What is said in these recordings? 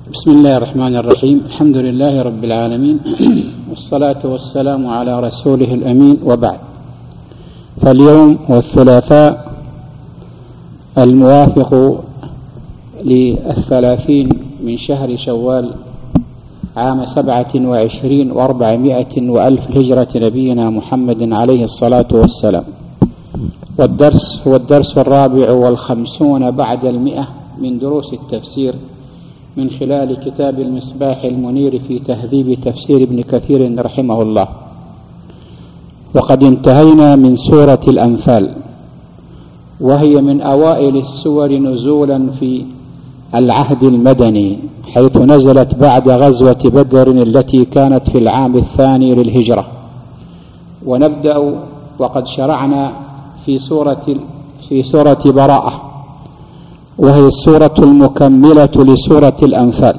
بسم الله الرحمن الرحيم. الحمد لله رب العالمين، والصلاة والسلام على رسوله الأمين، وبعد. فاليوم والثلاثاء الموافق للثلاثين من شهر شوال عام 27 و400 وألف هجرة نبينا محمد عليه الصلاة والسلام، والدرس هو الدرس 54 بعد 100 من دروس التفسير من خلال كتاب المصباح المنير في تهذيب تفسير ابن كثير رحمه الله. وقد انتهينا من سورة الأنفال، وهي من أوائل السور نزولا في العهد المدني، حيث نزلت بعد غزوة بدر التي كانت في العام 2 للهجرة. ونبدأ وقد شرعنا في سورة براءة، وهي السورة المكملة لسورة الأنفال.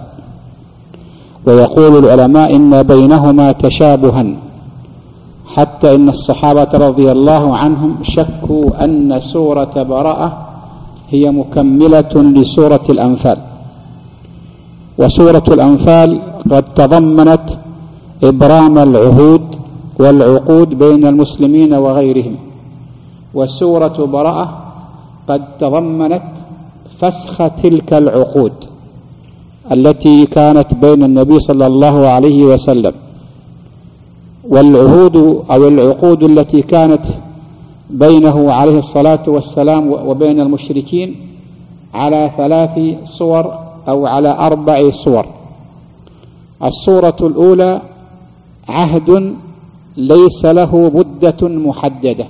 ويقول العلماء إن بينهما تشابها، حتى إن الصحابة رضي الله عنهم شكوا أن سورة براءة هي مكملة لسورة الأنفال. وسورة الأنفال قد تضمنت إبرام العهود والعقود بين المسلمين وغيرهم، وسورة براءة قد تضمنت فسخ تلك العقود التي كانت بين النبي صلى الله عليه وسلم، والعهود أو العقود التي كانت بينه عليه الصلاة والسلام وبين المشركين على 3 صور أو على 4 صور. الصورة الأولى عهد ليس له مدة محددة،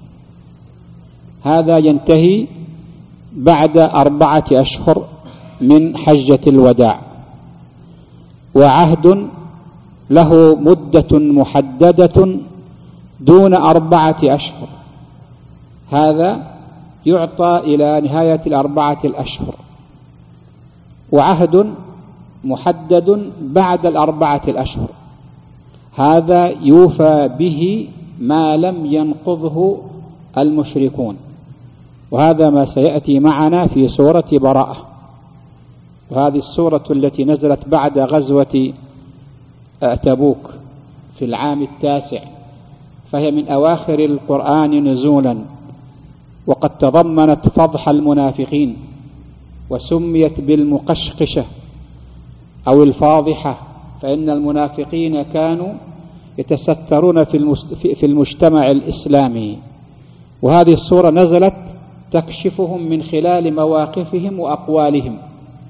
هذا ينتهي بعد 4 أشهر من حجة الوداع. وعهد له مدة محددة دون 4 أشهر، هذا يعطى إلى نهاية 4 الأشهر. وعهد محدد بعد 4 الأشهر، هذا يوفى به ما لم ينقضه المشركون، وهذا ما سيأتي معنا في سورة براءة. وهذه السورة التي نزلت بعد غزوة تبوك في العام 9، فهي من أواخر القرآن نزولا، وقد تضمنت فضح المنافقين، وسميت بالمقشقشة أو الفاضحة، فإن المنافقين كانوا يتسترون في المجتمع الإسلامي. وهذه السورة نزلت تكشفهم من خلال مواقفهم وأقوالهم،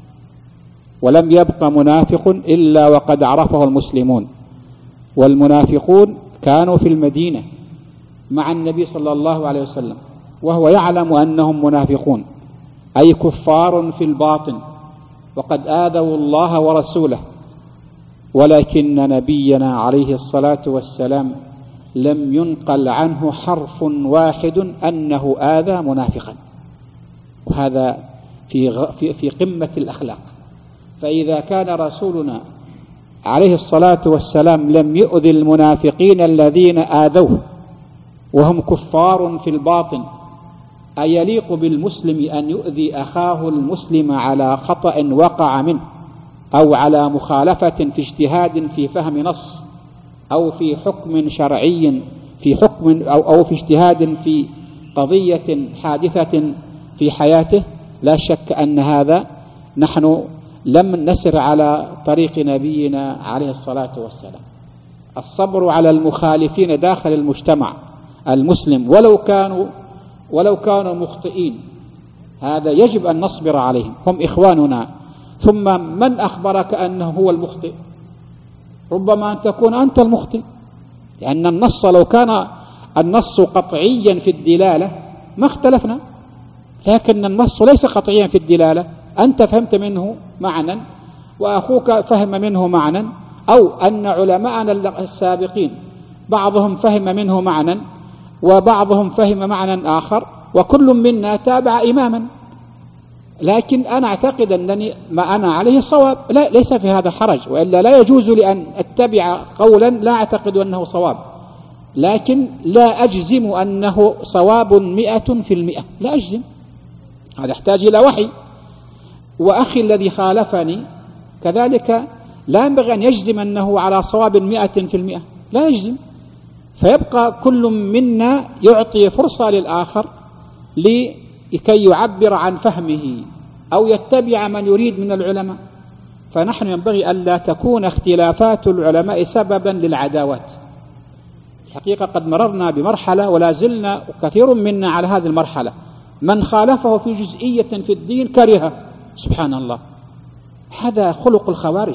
ولم يبق منافق إلا وقد عرفه المسلمون. والمنافقون كانوا في المدينة مع النبي صلى الله عليه وسلم، وهو يعلم أنهم منافقون، أي كفار في الباطن، وقد آذوا الله ورسوله. ولكن نبينا عليه الصلاة والسلام لم ينقل عنه حرف واحد أنه آذى منافقا، وهذا في قمة الأخلاق. فإذا كان رسولنا عليه الصلاة والسلام لم يؤذي المنافقين الذين آذوه وهم كفار في الباطن، أيليق بالمسلم أن يؤذي أخاه المسلم على خطأ وقع منه، أو على مخالفة في اجتهاد في فهم نص، أو في حكم شرعي، في حكم أو في اجتهاد في قضية حادثة في حياته؟ لا شك أن هذا نحن لم نسر على طريق نبينا عليه الصلاة والسلام. الصبر على المخالفين داخل المجتمع المسلم ولو كانوا مخطئين، هذا يجب أن نصبر عليهم، هم إخواننا. ثم من أخبرك أنه هو المخطئ؟ ربما أن تكون أنت المخطئ، لأن النص لو كان النص قطعيا في الدلالة ما اختلفنا، لكن النص ليس قطعيا في الدلالة، أنت فهمت منه معنى وأخوك فهم منه معنى، أو أن علماءنا السابقين بعضهم فهم منه معنى وبعضهم فهم معنى آخر، وكل منا تابع إماما. لكن أنا أعتقد أنني ما أنا عليه صواب، لا، ليس في هذا حرج، وإلا لا يجوز لأن أتبع قولا لا أعتقد أنه صواب، لكن لا أجزم أنه صواب 100%، لا أجزم، هذا يحتاج إلى وحي. وأخي الذي خالفني كذلك لا ينبغي أن يجزم أنه على صواب 100%، لا يجزم، فيبقى كل منا يعطي فرصة للآخر لكي يعبر عن فهمه أو يتبع من يريد من العلماء. فنحن ينبغي ألا تكون اختلافات العلماء سببا للعداوات. الحقيقة قد مررنا بمرحلة ولا زلنا كثير منا على هذه المرحلة، من خالفه في جزئية في الدين كرهه، سبحان الله. هذا خلق الخوارج،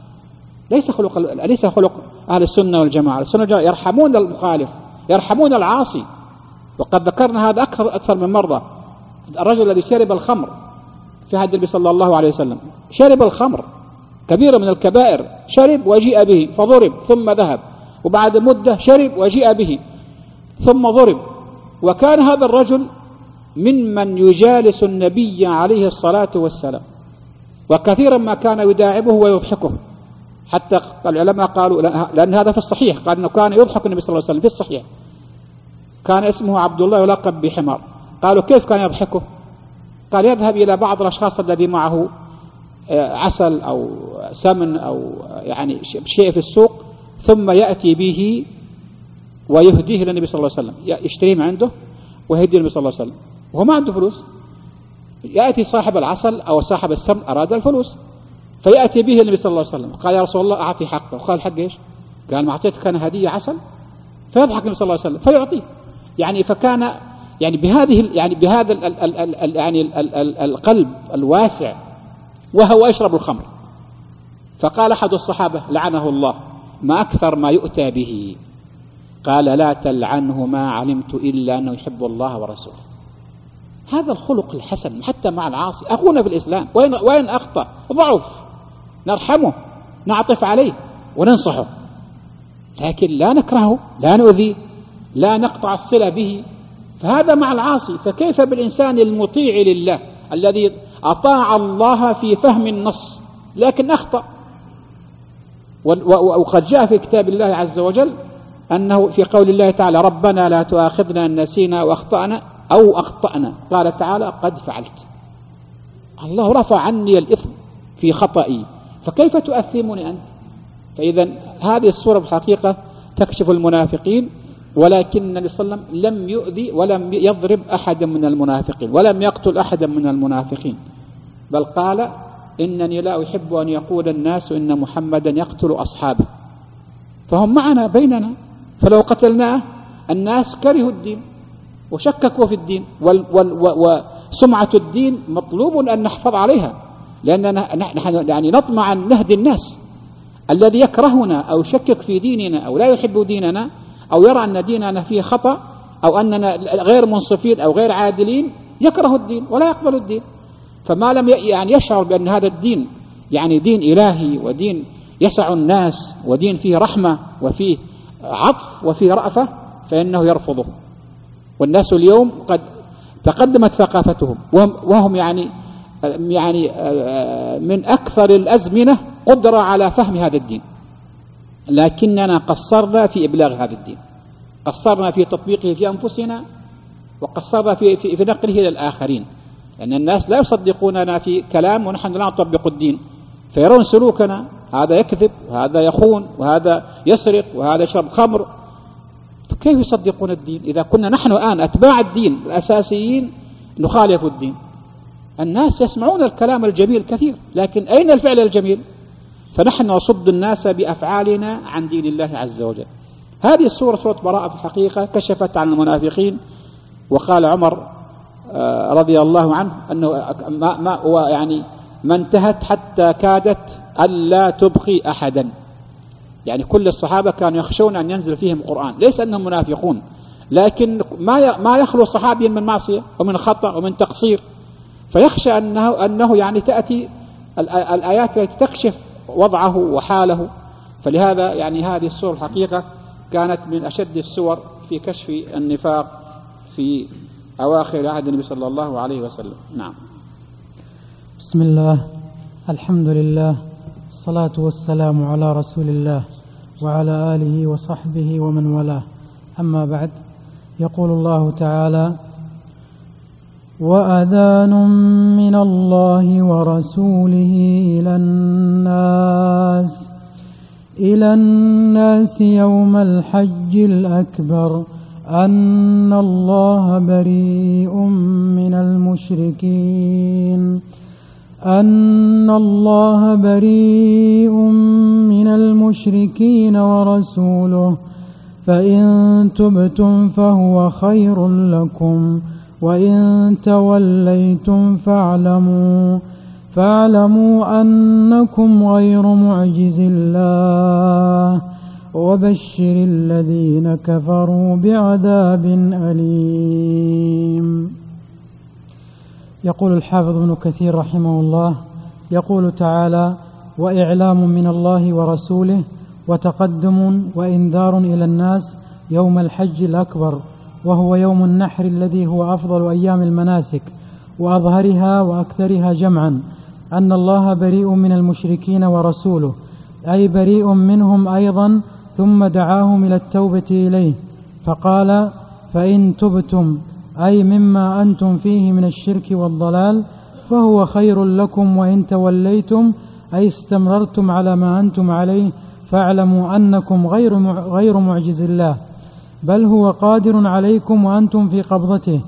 ليس خلق أهل السنة والجماعة. السنة والجماعة يرحمون المخالف، يرحمون العاصي. وقد ذكرنا هذا أكثر من مرة. الرجل الذي شرب الخمر في عهد النبي صلى الله عليه وسلم، شرب الخمر كبيرة من الكبائر، شرب وجيء به فضرب ثم ذهب، وبعد مدة شرب وجيء به ثم ضرب. وكان هذا الرجل ممن يجالس النبي عليه الصلاة والسلام، وكثيرا ما كان يداعبه ويضحكه، حتى العلماء قالوا لأن هذا في الصحيح، قال أنه كان يضحك النبي صلى الله عليه وسلم في الصحيح. كان اسمه عبد الله يلقب بحمار. قالوا كيف كان يضحكه؟ قال يذهب إلى بعض الأشخاص الذي معه عسل أو سمن أو يعني شيء في السوق، ثم يأتي به ويهديه للنبي صلى الله عليه وسلم، يشتريه من عنده ويهديه للنبي صلى الله عليه وسلم، وهو ما عنده فلوس. يأتي صاحب العسل أو صاحب السمن أراد الفلوس، فيأتي به النبي صلى الله عليه وسلم، قال يا رسول الله أعطي حقه. قال حق إيش؟ قال ما أعطيتك أنا هدية عسل؟ فيضحك النبي صلى الله عليه وسلم فيعطيه. يعني فكان يعني بهذا القلب الواسع وهو يشرب الخمر. فقال أحد الصحابة لعنه الله ما أكثر ما يؤتى به، قال لا تلعنه ما علمت إلا أنه يحب الله ورسوله. هذا الخلق الحسن حتى مع العاصي، أخونا في الإسلام وين أخطأ ضعف نرحمه، نعطف عليه وننصحه، لكن لا نكرهه، لا نؤذيه، لا نقطع الصلة به. فهذا مع العاصي. فكيف بالإنسان المطيع لله الذي أطاع الله في فهم النص لكن أخطأ؟ وقد جاء في كتاب الله عز وجل أنه في قول الله تعالى ربنا لا تؤاخذنا إن نسينا أو أخطأنا، قال تعالى قد فعلت. الله رفع عني الإثم في خطئي، فكيف تؤثمني أنت؟ فإذا هذه الصورة في الحقيقة تكشف المنافقين. ولكن النبي صلى الله عليه وسلم لم يؤذي ولم يضرب أحدا من المنافقين ولم يقتل أحدا من المنافقين، بل قال إنني لا أحب أن يقول الناس إن محمدا يقتل أصحابه. فهم معنا بيننا، فلو قتلناه الناس كرهوا الدين وشككوا في الدين، وسمعة الدين مطلوب أن نحفظ عليها، لأننا نحن يعني نطمع أن نهدي الناس. الذي يكرهنا أو يشكك في ديننا أو لا يحب ديننا أو يرى أن ديننا فيه خطأ أو أننا غير منصفين أو غير عادلين يكره الدين ولا يقبل الدين. فما لم يعني يشعر بأن هذا الدين يعني دين إلهي ودين يسع الناس ودين فيه رحمة وفيه عطف وفيه رأفة فإنه يرفضه. والناس اليوم قد تقدمت ثقافتهم وهم يعني من أكثر الأزمنة قدرة على فهم هذا الدين، لكننا قصرنا في إبلاغ هذا الدين، قصرنا في تطبيقه في أنفسنا، وقصرنا في نقله إلى الآخرين، لأن الناس لا يصدقوننا في كلام ونحن لا نطبق الدين، فيرون سلوكنا هذا يكذب وهذا يخون وهذا يسرق وهذا يشرب خمر، فكيف يصدقون الدين إذا كنا نحن الآن أتباع الدين الأساسيين نخالف الدين؟ الناس يسمعون الكلام الجميل كثير، لكن أين الفعل الجميل؟ فنحن نصد الناس بأفعالنا عن دين الله عز وجل. هذه السورة سورة براءة في الحقيقة كشفت عن المنافقين. وقال عمر رضي الله عنه أنه ما انتهت حتى كادت ألا تبقي أحدا، يعني كل الصحابة كانوا يخشون أن ينزل فيهم القرآن، ليس أنهم منافقون، لكن ما يخلو صحابي من معصية ومن خطأ ومن تقصير، فيخشى أنه يعني تأتي الآيات التي تكشف وضعه وحاله. فلهذا يعني هذه السورة الحقيقة كانت من أشد السور في كشف النفاق في أواخر عهد النبي صلى الله عليه وسلم. نعم. بسم الله، الحمد لله، الصلاة والسلام على رسول الله وعلى آله وصحبه ومن والاه، أما بعد. يقول الله تعالى: وأذان من الله ورسوله إلى الناس يوم الحج الأكبر أن الله بريء من المشركين ورسوله فإن تبتم فهو خير لكم وإن توليتم فاعلموا أنكم غير معجز الله وبشر الذين كفروا بعذاب أليم. يقول الحافظ ابن كثير رحمه الله: يقول تعالى: وإعلام من الله ورسوله وتقدم وإنذار إلى الناس يوم الحج الأكبر، وهو يوم النحر الذي هو أفضل أيام المناسك وأظهرها وأكثرها جمعا، أن الله بريء من المشركين ورسوله، أي بريء منهم أيضا، ثم دعاهم إلى التوبة إليه فقال: فإن تبتم، أي مما أنتم فيه من الشرك والضلال، فهو خير لكم، وإن توليتم، أي استمررتم على ما أنتم عليه، فاعلموا أنكم غير معجز الله، بل هو قادر عليكم وأنتم في قبضته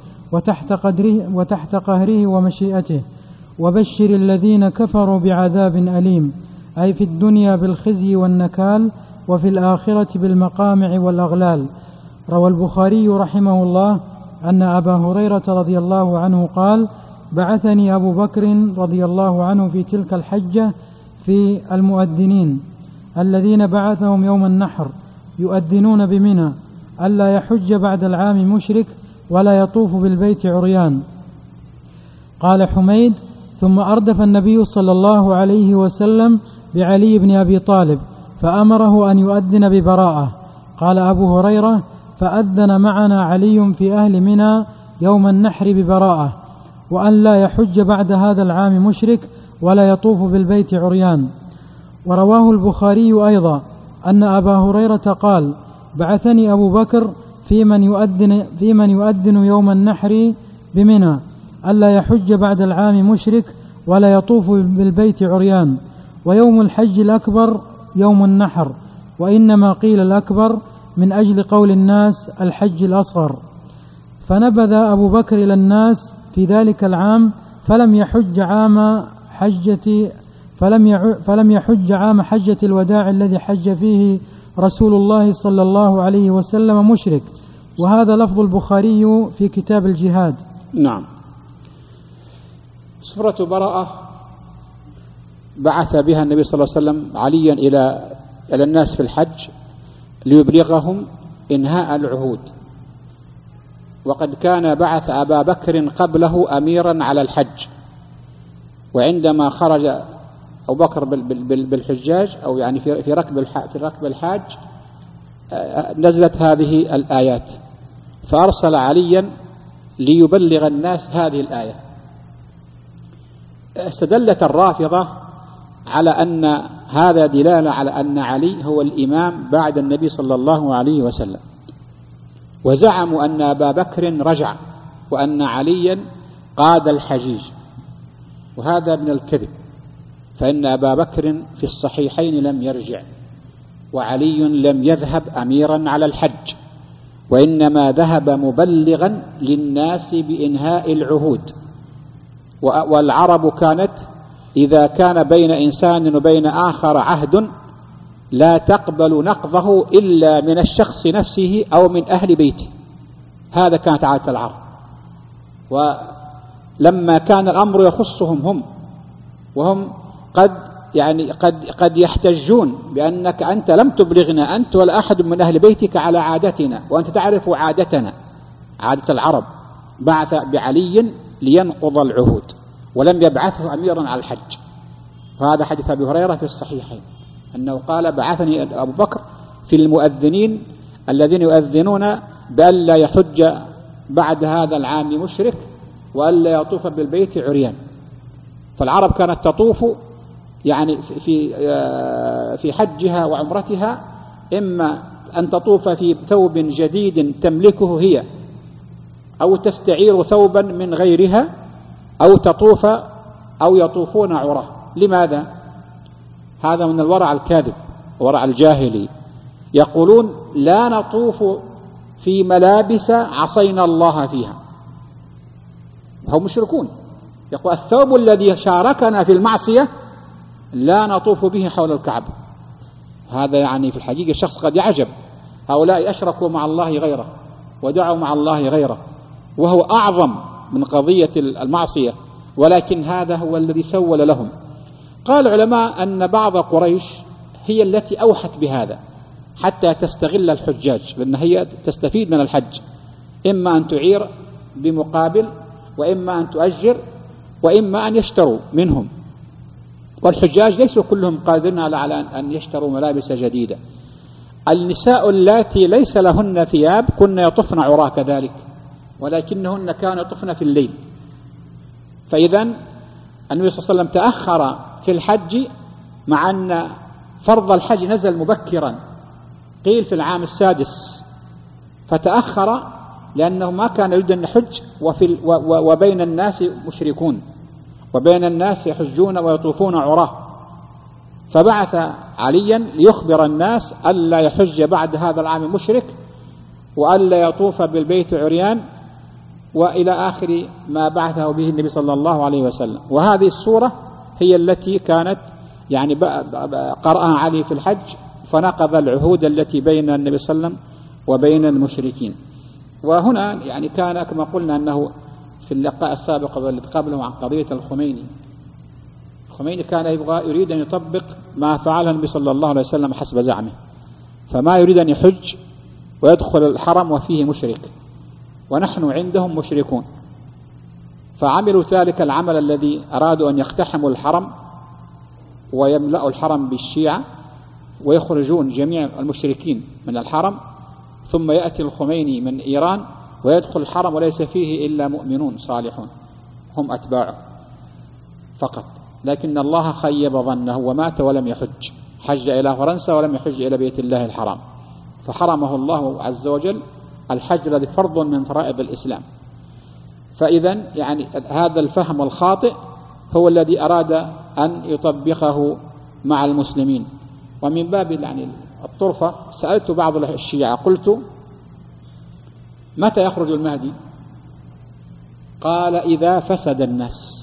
وتحت قهره ومشيئته. وبشر الذين كفروا بعذاب أليم، أي في الدنيا بالخزي والنكال، وفي الآخرة بالمقامع والأغلال. روى البخاري رحمه الله أن أبا هريرة رضي الله عنه قال: بعثني أبو بكر رضي الله عنه في تلك الحجة في المؤذنين الذين بعثهم يوم النحر يؤذنون بمنى ألا يحج بعد العام مشرك ولا يطوف بالبيت عريان. قال حميد: ثم أردف النبي صلى الله عليه وسلم بعلي بن أبي طالب فأمره أن يؤذن ببراءة. قال أبو هريرة: فأذن معنا علي في أهل منى يوم النحر ببراءة، وأن لا يحج بعد هذا العام مشرك ولا يطوف بالبيت عريان. ورواه البخاري أيضا أن أبا هريرة قال: بعثني أبو بكر في من يؤذن يوم النحر بمنى ألا يحج بعد العام مشرك ولا يطوف بالبيت عريان. ويوم الحج الأكبر يوم النحر، وإنما قيل الأكبر من أجل قول الناس الحج الأصغر. فنبذ أبو بكر إلى الناس في ذلك العام فلم يحج عام حجة الوداع الذي حج فيه رسول الله صلى الله عليه وسلم مشرك. وهذا لفظ البخاري في كتاب الجهاد. نعم. سورة براءة بعث بها النبي صلى الله عليه وسلم عليا إلى الناس في الحج ليبلغهم إنهاء العهود، وقد كان بعث أبا بكر قبله أميرا على الحج، وعندما خرج أبو بكر بالحجاج أو يعني في ركب الحاج نزلت هذه الآيات، فأرسل عليا ليبلغ الناس هذه الآية. استدلت الرافضة على أن هذا دلالة على أن علي هو الإمام بعد النبي صلى الله عليه وسلم، وزعموا أن أبا بكر رجع وأن عليا قاد الحجيج، وهذا من الكذب، فإن أبا بكر في الصحيحين لم يرجع، وعلي لم يذهب أميرا على الحج، وإنما ذهب مبلغا للناس بإنهاء العهود. والعرب كانت إذا كان بين إنسان وبين آخر عهد لا تقبل نقضه إلا من الشخص نفسه أو من أهل بيته، هذا كانت عادة العرب. ولما كان الأمر يخصهم هم، وهم قد يحتجون بأنك أنت لم تبلغنا أنت ولا أحد من أهل بيتك على عادتنا، وأنت تعرف عادتنا عادة العرب، بعث بعلي لينقض العهود ولم يبعثه أميرا على الحج. وهذا حديث أبي هريرة في الصحيحين أنه قال: بعثني أبو بكر في المؤذنين الذين يؤذنون بأن لا يحج بعد هذا العام مشرك وأن لا يطوف بالبيت عريان. فالعرب كانت تطوف يعني في حجها وعمرتها إما أن تطوف في ثوب جديد تملكه هي أو تستعير ثوبا من غيرها أو تطوف أو يطوفون عراه. لماذا؟ هذا من الورع الكاذب، ورع الجاهلي. يقولون لا نطوف في ملابس عصينا الله فيها، هم مشركون. يقول الثوب الذي شاركنا في المعصية لا نطوف به حول الكعبة. هذا يعني في الحقيقة الشخص قد يعجب، هؤلاء أشركوا مع الله غيره ودعوا مع الله غيره، وهو أعظم من قضية المعصية، ولكن هذا هو الذي سول لهم. قال العلماء أن بعض قريش هي التي أوحت بهذا حتى تستغل الحجاج، لأن هي تستفيد من الحج، إما أن تعير بمقابل، وإما أن تؤجر، وإما أن يشتروا منهم. والحجاج ليسوا كلهم قادرين على أن يشتروا ملابس جديدة. النساء اللاتي ليس لهن ثياب كن يطفن عراة كذلك، ولكنهن كانوا يطفن في الليل. فإذا النبي صلى الله عليه وسلم تأخر في الحج، مع أن فرض الحج نزل مبكرا، قيل في العام السادس، فتأخر لأنه ما كان يريد أن يحج وبين الناس مشركون، وبين الناس يحجون ويطوفون عراه، فبعث عليا ليخبر الناس ألا يحج بعد هذا العام مشرك، وألا يطوف بالبيت عريان، وإلى آخر ما بعثه به النبي صلى الله عليه وسلم. وهذه السورة هي التي كانت يعني قرأها علي في الحج، فنقض العهود التي بين النبي صلى الله عليه وسلم وبين المشركين. وهنا يعني كان كما قلنا أنه في اللقاء السابق والذي قبله عن قضية الخميني كان يريد أن يطبق ما فعله النبي صلى الله عليه وسلم حسب زعمه، فما يريد أن يحج ويدخل الحرم وفيه مشرك، ونحن عندهم مشركون، فعملوا ذلك العمل الذي أرادوا أن يقتحموا الحرم ويملأوا الحرم بالشيعة ويخرجون جميع المشركين من الحرم، ثم يأتي الخميني من إيران ويدخل الحرم وليس فيه إلا مؤمنون صالحون هم أتباعه فقط. لكن الله خيب ظنه ومات ولم يحج، حج إلى فرنسا ولم يحج إلى بيت الله الحرام، فحرمه الله عز وجل الحج الذي فرض من فرائض الإسلام. فإذا يعني هذا الفهم الخاطئ هو الذي أراد أن يطبقه مع المسلمين. ومن باب يعني الطرفة سألت بعض الشيعة قلت متى يخرج المهدي؟ قال إذا فسد الناس.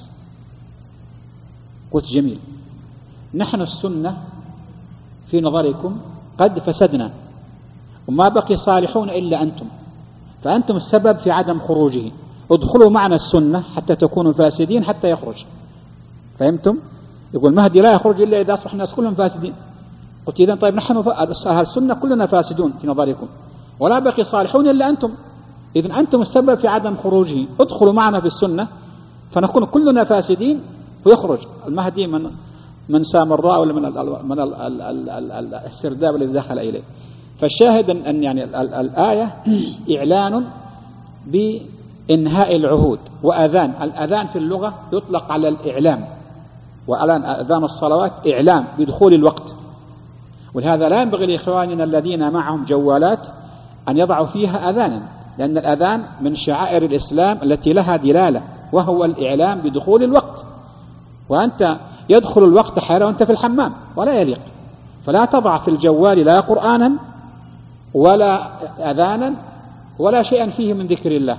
قلت جميل، نحن السنة في نظركم قد فسدنا وما بقي صالحون إلا أنتم، فأنتم السبب في عدم خروجه، ادخلوا معنا السنة حتى تكونوا فاسدين حتى يخرج. فهمتم؟ يقول المهدي لا يخرج إلا إذا أصبح الناس كلهم فاسدين. قلت إذن طيب نحن السنة كلنا فاسدون في نظركم ولا بقي صالحون إلا أنتم، إذن أنتم السبب في عدم خروجه، ادخلوا معنا في السنة فنكون كلنا فاسدين ويخرج المهدي من سامراء ولا من السرداب الذي دخل إليه. فالشاهد أن يعني الآية إعلان بإنهاء العهود وأذان. الأذان في اللغة يطلق على الإعلام، وأذان أذان الصلوات إعلام بدخول الوقت. ولهذا لا ينبغي لإخواننا الذين معهم جوالات أن يضعوا فيها أذانا، لأن الأذان من شعائر الإسلام التي لها دلالة، وهو الإعلام بدخول الوقت. وأنت يدخل الوقت حيلا وأنت في الحمام ولا يليق، فلا تضع في الجوال لا قرآنا ولا أذانا ولا شيئا فيه من ذكر الله.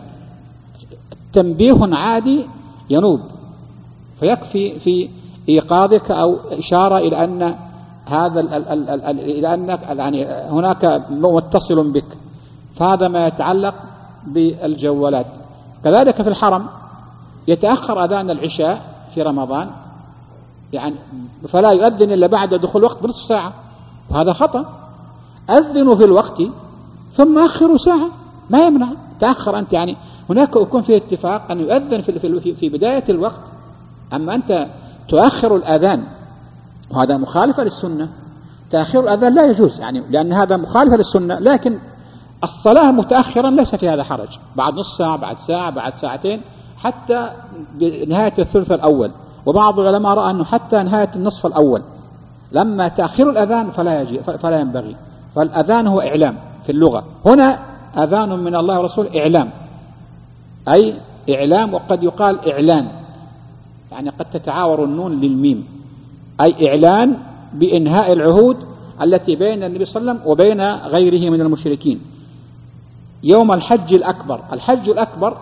تنبيه عادي ينوب، فيكفي في إيقاظك أو إشارة إلى أن هذا إلى أنك يعني هناك متصل بك. فهذا ما يتعلق بالجوالات. كذلك في الحرم يتأخر أذان العشاء في رمضان، يعني فلا يؤذن إلا بعد دخول الوقت بنصف ساعة، وهذا خطأ. أذنوا في الوقت ثم أخروا ساعة، ما يمنع تأخر أنت. يعني هناك يكون فيه اتفاق أن يؤذن في بداية الوقت، أما أنت تؤخر الأذان وهذا مخالفة للسنة. تأخير الأذان لا يجوز، يعني لأن هذا مخالفة للسنة. لكن الصلاة متأخرا ليس في هذا حرج، بعد نص ساعة، بعد ساعة، بعد ساعتين، حتى بنهاية الثلث الأول. وبعض العلماء رأى أنه حتى نهاية النصف الأول. لما تأخير الأذان فلا ينبغي. فالأذان هو إعلام في اللغة، هنا أذان من الله ورسوله إعلام. أي إعلام، وقد يقال إعلان، يعني قد تتعاور النون للميم، أي إعلان بإنهاء العهود التي بين النبي صلى الله عليه وسلم وبين غيره من المشركين. يوم الحج الأكبر، الحج الأكبر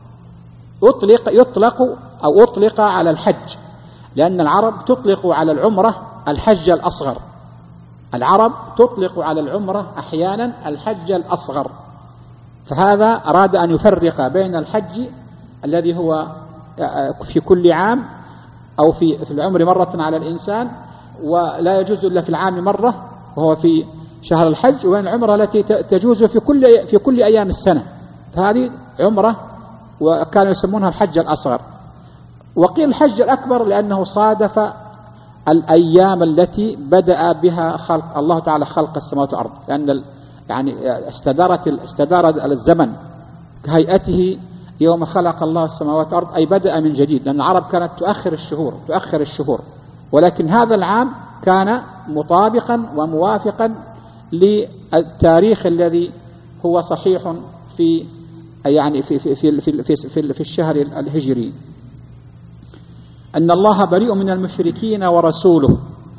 أطلق على الحج، لأن العرب تطلق على العمرة الحج الأصغر، العرب تطلق على العمرة أحيانا الحج الأصغر، فهذا أراد أن يفرق بين الحج الذي هو في كل عام أو في العمر مرة على الإنسان ولا يجوز إلا في العام مرة وهو في شهر الحج، وبين العمرة التي تجوز في كل أيام السنة، فهذه عمرة وكانوا يسمونها الحج الأصغر. وقيل الحج الأكبر لأنه صادف الأيام التي بدأ بها خلق الله تعالى خلق السماوات والأرض، لأن يعني استدار الزمن كهيئته يوم خلق الله السماوات والأرض، أي بدأ من جديد، لأن العرب كانت تؤخر الشهور، ولكن هذا العام كان مطابقا وموافقا للتاريخ الذي هو صحيح في يعني في الشهر الهجري. أن الله بريء من المشركين ورسوله.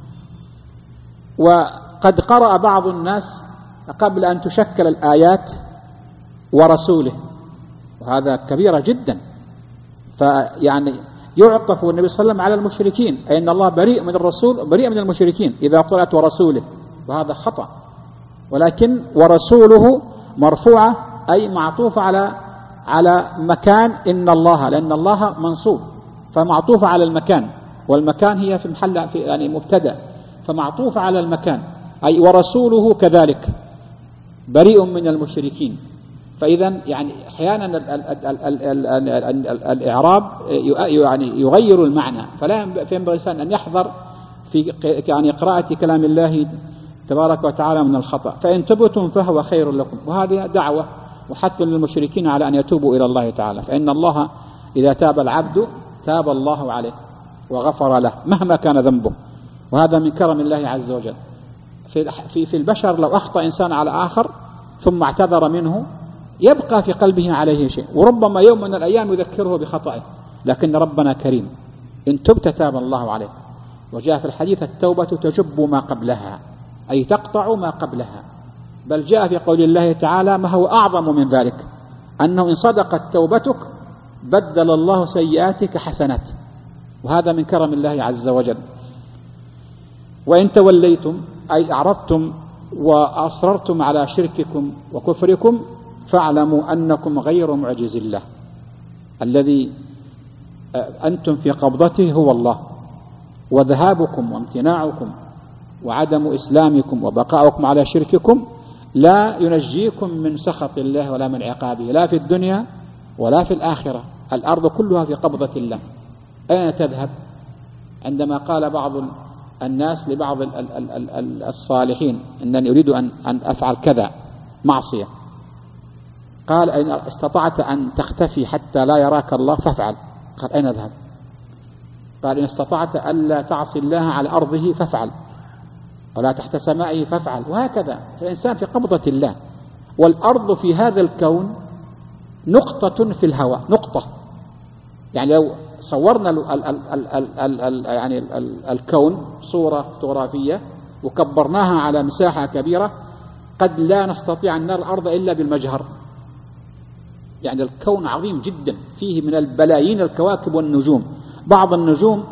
وقد قرأ بعض الناس قبل أن تشكل الآيات ورسوله، وهذا كبيرة جدا، فيعني يعطف النبي صلى الله عليه وسلم على المشركين، أي أن الله بريء من الرسول بريء من المشركين إذا قرأت ورسوله، وهذا خطأ، ولكن ورسوله مرفوعة أي معطوفة على مكان إن الله، لأن الله منصوب فمعطوفة على المكان، والمكان هي في محل يعني مبتدأ، فمعطوفة على المكان، أي ورسوله كذلك بريء من المشركين. فإذا يعني أحيانا الإعراب يعني يغير المعنى، فلا ينبغي الإنسان أن يحذر في يعني قراءة كلام الله تبارك وتعالى من الخطأ. فإن تبتم فهو خير لكم، وهذه دعوة وحث للمشركين على أن يتوبوا إلى الله تعالى، فإن الله إذا تاب العبد تاب الله عليه وغفر له مهما كان ذنبه، وهذا من كرم الله عز وجل. في البشر لو أخطأ إنسان على آخر ثم اعتذر منه يبقى في قلبه عليه شيء، وربما يوم من الأيام يذكره بخطئه، لكن ربنا كريم، إن تبت تاب الله عليه. وجاء في الحديث التوبة تجب ما قبلها، أي تقطع ما قبلها. بل جاء في قول الله تعالى ما هو أعظم من ذلك، أنه إن صدقت توبتك بدل الله سيئاتك حسنات، وهذا من كرم الله عز وجل. وإن توليتم أي أعرضتم وأصررتم على شرككم وكفركم فاعلموا أنكم غير معجز الله، الذي أنتم في قبضته هو الله، وذهابكم وامتناعكم وعدم إسلامكم وبقاؤكم على شرككم لا ينجيكم من سخط الله ولا من عقابه، لا في الدنيا ولا في الآخرة. الأرض كلها في قبضة الله. أين تذهب؟ عندما قال بعض الناس لبعض الصالحين أنني أريد أن أفعل كذا معصية، قال إن استطعت أن تختفي حتى لا يراك الله فافعل. قال أين أذهب؟ قال إن استطعت ألا تعصي الله على أرضه فافعل، ولا تحت سمائه فافعل، وهكذا. فالإنسان في قبضة الله، والأرض في هذا الكون نقطة في الهواء، نقطة. يعني لو صورنا يعني الكون صورة فوتوغرافية وكبرناها على مساحة كبيرة قد لا نستطيع أن نرى الأرض إلا بالمجهر. يعني الكون عظيم جدا، فيه من البلايين الكواكب والنجوم. بعض النجوم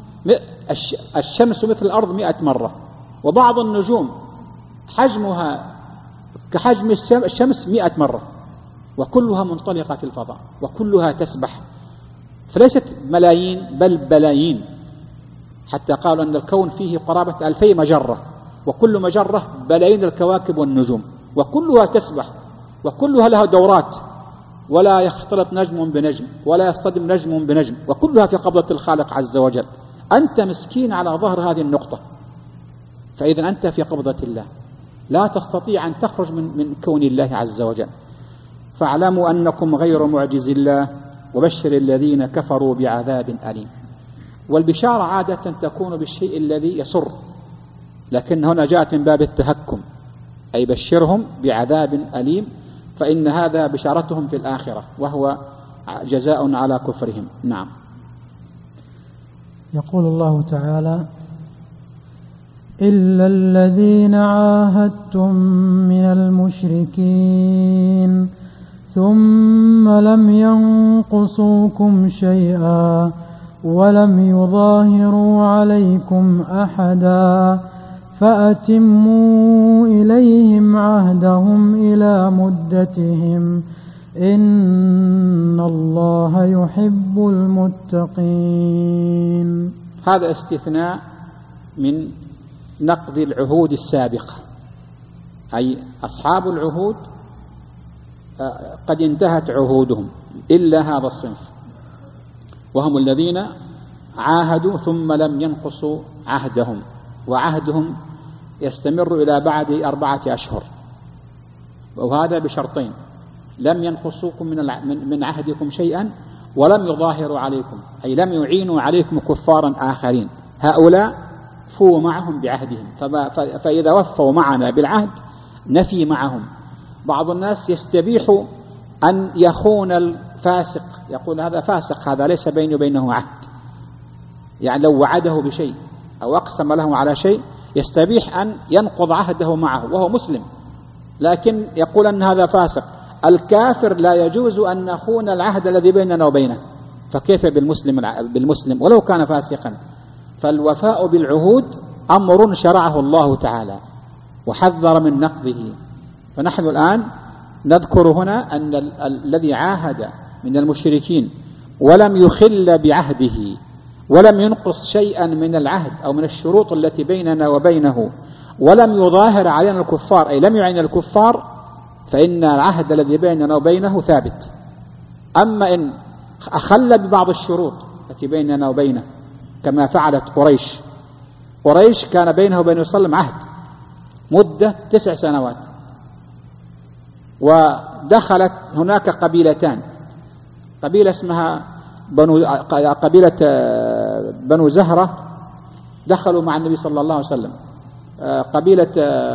الشمس مثل الأرض 100 مرة، وبعض النجوم حجمها كحجم الشمس 100 مرة، وكلها منطلقة في الفضاء وكلها تسبح. فليست ملايين بل بلايين، حتى قالوا أن الكون فيه قرابة 2000 مجرة، وكل مجرة بلايين الكواكب والنجوم، وكلها تسبح وكلها لها دورات، ولا يختلط نجم بنجم ولا يصطدم نجم بنجم، وكلها في قبضة الخالق عز وجل. أنت مسكين على ظهر هذه النقطة، فإذا أنت في قبضة الله، لا تستطيع أن تخرج من كون الله عز وجل. فاعلموا أنكم غير معجز الله وبشر الذين كفروا بعذاب أليم. والبشارة عادة تكون بالشيء الذي يسر، لكن هنا جاءت من باب التهكم، أي بشرهم بعذاب أليم، فإن هذا بشارتهم في الآخرة، وهو جزاء على كفرهم. نعم. يقول الله تعالى: إلا الذين عاهدتم من المشركين ثم لم ينقصوكم شيئا ولم يظاهروا عليكم أحدا فأتموا إليهم عهدهم إلى مدتهم إن الله يحب المتقين. هذا استثناء من نقض العهود السابقة، أي أصحاب العهود قد انتهت عهودهم إلا هذا الصنف، وهم الذين عاهدوا ثم لم ينقصوا عهدهم، وعهدهم يستمر إلى بعد 4 أشهر، وهذا بشرطين: لم ينقصوكم من عهدكم شيئا ولم يظاهروا عليكم، أي لم يعينوا عليكم كفارا آخرين، هؤلاء فوا معهم بعهدهم، فإذا وفوا معنا بالعهد نفي معهم. بعض الناس يستبيح أن يخون الفاسق، يقول هذا فاسق، هذا ليس بيني وبينه عهد، يعني لو وعده بشيء أو أقسم له على شيء يستبيح أن ينقض عهده معه وهو مسلم، لكن يقول أن هذا فاسق. الكافر لا يجوز أن نخون العهد الذي بيننا وبينه، فكيف بالمسلم ولو كان فاسقا؟ فالوفاء بالعهود أمر شرعه الله تعالى وحذر من نقضه. فنحن الآن نذكر هنا أن الذي عاهد من المشركين ولم يخل بعهده ولم ينقص شيئا من العهد أو من الشروط التي بيننا وبينه ولم يظاهر علينا الكفار، أي لم يعين الكفار، فإن العهد الذي بيننا وبينه ثابت. أما إن أخل ببعض الشروط التي بيننا وبينه كما فعلت قريش كان بينه وبين صلى الله عليه وسلم عهد مدة 9 سنوات، ودخلت هناك قبيلتان، قبيلة اسمها قبيلة بنو زهرة دخلوا مع النبي صلى الله عليه وسلم، قبيلة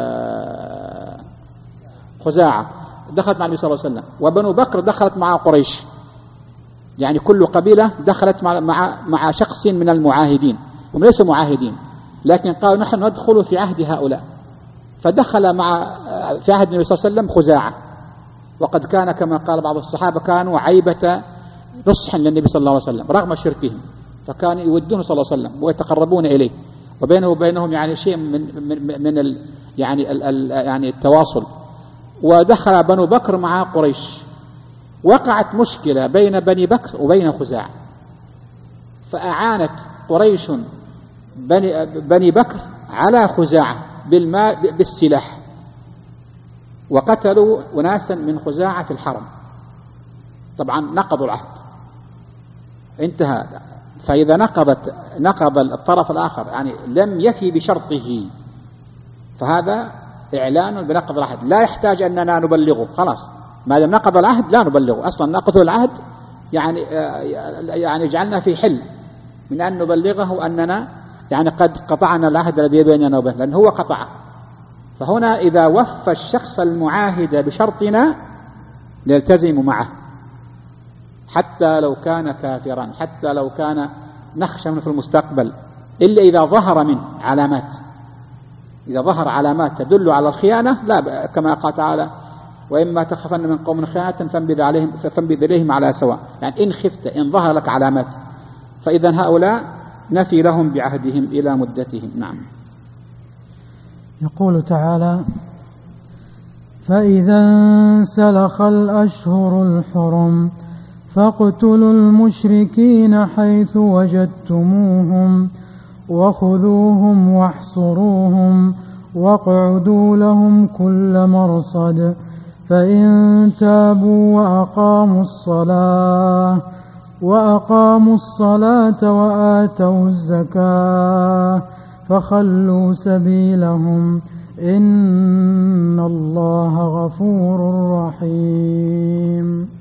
خزاعة دخلت مع النبي صلى الله عليه وسلم، وبنو بكر دخلت مع قريش، يعني كل قبيلة دخلت مع شخص من المعاهدين، هم ليسوا معاهدين لكن قالوا نحن ندخل في عهد هؤلاء، فدخل في عهد النبي صلى الله عليه وسلم خزاعة، وقد كان كما قال بعض الصحابة كانوا عيبة نصح للنبي صلى الله عليه وسلم رغم شركهم، فكانوا يودون صلى الله عليه وسلم ويتقربون إليه، وبينه وبينهم يعني شيء من يعني التواصل. ودخل بنو بكر مع قريش، وقعت مشكلة بين بني بكر وبين خزاعة، فأعانت قريش بني بكر على خزاعة بالسلاح، وقتلوا أناسا من خزاعة في الحرم، طبعا نقضوا العهد انتهى. فإذا نقض الطرف الآخر يعني لم يفي بشرطه، فهذا إعلان بنقض العهد، لا يحتاج أننا نبلغه، خلاص ما دام نقض العهد لا نبلغه، أصلا نقض العهد يعني جعلنا في حل من أن نبلغه أننا يعني قد قطعنا العهد الذي بيننا وبينه، لأن هو قطعه. فهنا إذا وفى الشخص المعاهد بشرطنا نلتزم معه حتى لو كان كافرا، حتى لو كان نخشى منه في المستقبل، إلا إذا ظهر منه علامات، إذا ظهر علامات تدل على الخيانة لا، كما قال تعالى وإما تخفن من قوم خيانة فانبذ إليهم على سواء، يعني إن خفت إن ظهر لك علامات، فإذا هؤلاء نفي لهم بعهدهم إلى مدتهم. نعم. يقول تعالى: فإذا انسلخ الأشهر الحرم فاقتلوا المشركين حيث وجدتموهم وخذوهم واحصروهم واقعدوا لهم كل مرصد، فإن تابوا وأقاموا الصلاة وآتوا الزكاة فخلوا سبيلهم إن الله غفور رحيم.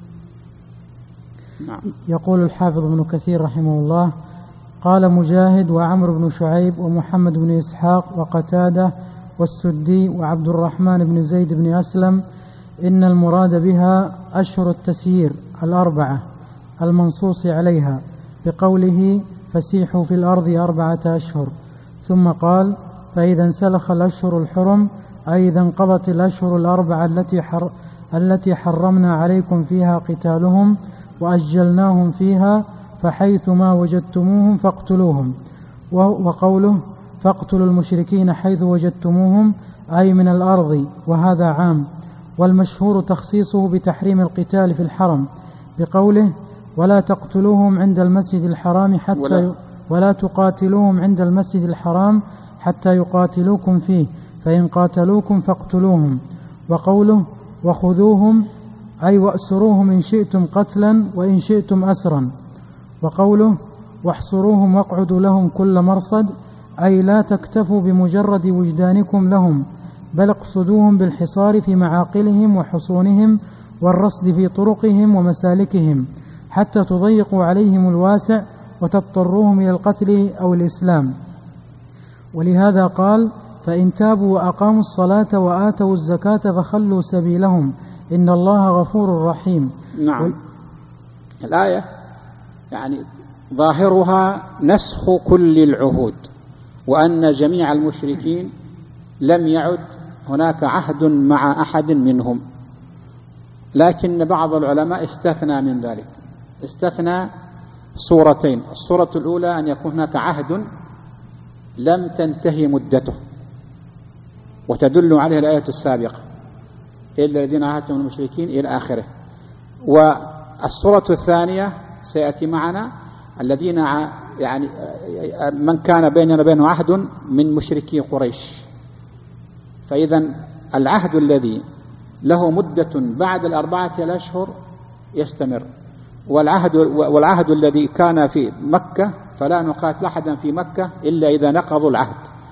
يقول الحافظ ابن كثير رحمه الله: قال مجاهد وعمر بن شعيب ومحمد بن إسحاق وقتادة والسدي وعبد الرحمن بن زيد بن أسلم إن المراد بها أشهر التسيير 4، المنصوص عليها بقوله فسيحوا في الأرض 4 أشهر. ثم قال فإذا انسلخ الأشهر الحرم أي إذا انقضت الأشهر 4 التي حرمنا عليكم فيها قتالهم وأجلناهم فيها فحيث ما وجدتموهم فاقتلوهم. وقوله فاقتلوا المشركين حيث وجدتموهم أي من الأرض، وهذا عام. والمشهور تخصيصه بتحريم القتال في الحرم بقوله ولا تقتلوهم عند المسجد الحرام ولا تقاتلوهم عند المسجد الحرام حتى يقاتلوكم فيه فإن قاتلوكم فاقتلوهم. وقوله وخذوهم أي وأسروهم إن شئتم قتلا وإن شئتم أسرا. وقوله واحصروهم واقعدوا لهم كل مرصد أي لا تكتفوا بمجرد وجدانكم لهم بل اقصدوهم بالحصار في معاقلهم وحصونهم والرصد في طرقهم ومسالكهم حتى تضيقوا عليهم الواسع وتضطروهم إلى القتل أو الإسلام. ولهذا قال فإن تابوا وأقاموا الصلاة وآتوا الزكاة فخلوا سبيلهم إن الله غفور رحيم. نعم. الآية يعني ظاهرها نسخ كل العهود، وأن جميع المشركين لم يعد هناك عهد مع أحد منهم، لكن بعض العلماء استثنى من ذلك، استثنى صورتين. الصورة الأولى أن يكون هناك عهد لم تنتهي مدته، وتدل عليه الآية السابقة إلا الذين عاهدتم من المشركين إلى آخره. والصورة الثانية سيأتي معنا الذين يعني من كان بيننا وبينه عهد من مشركي قريش، فإذا العهد الذي له مدة بعد 4 الأشهر يستمر، والعهد الذي كان في مكة فلا نقاتل أحدا في مكة إلا إذا نقضوا العهد.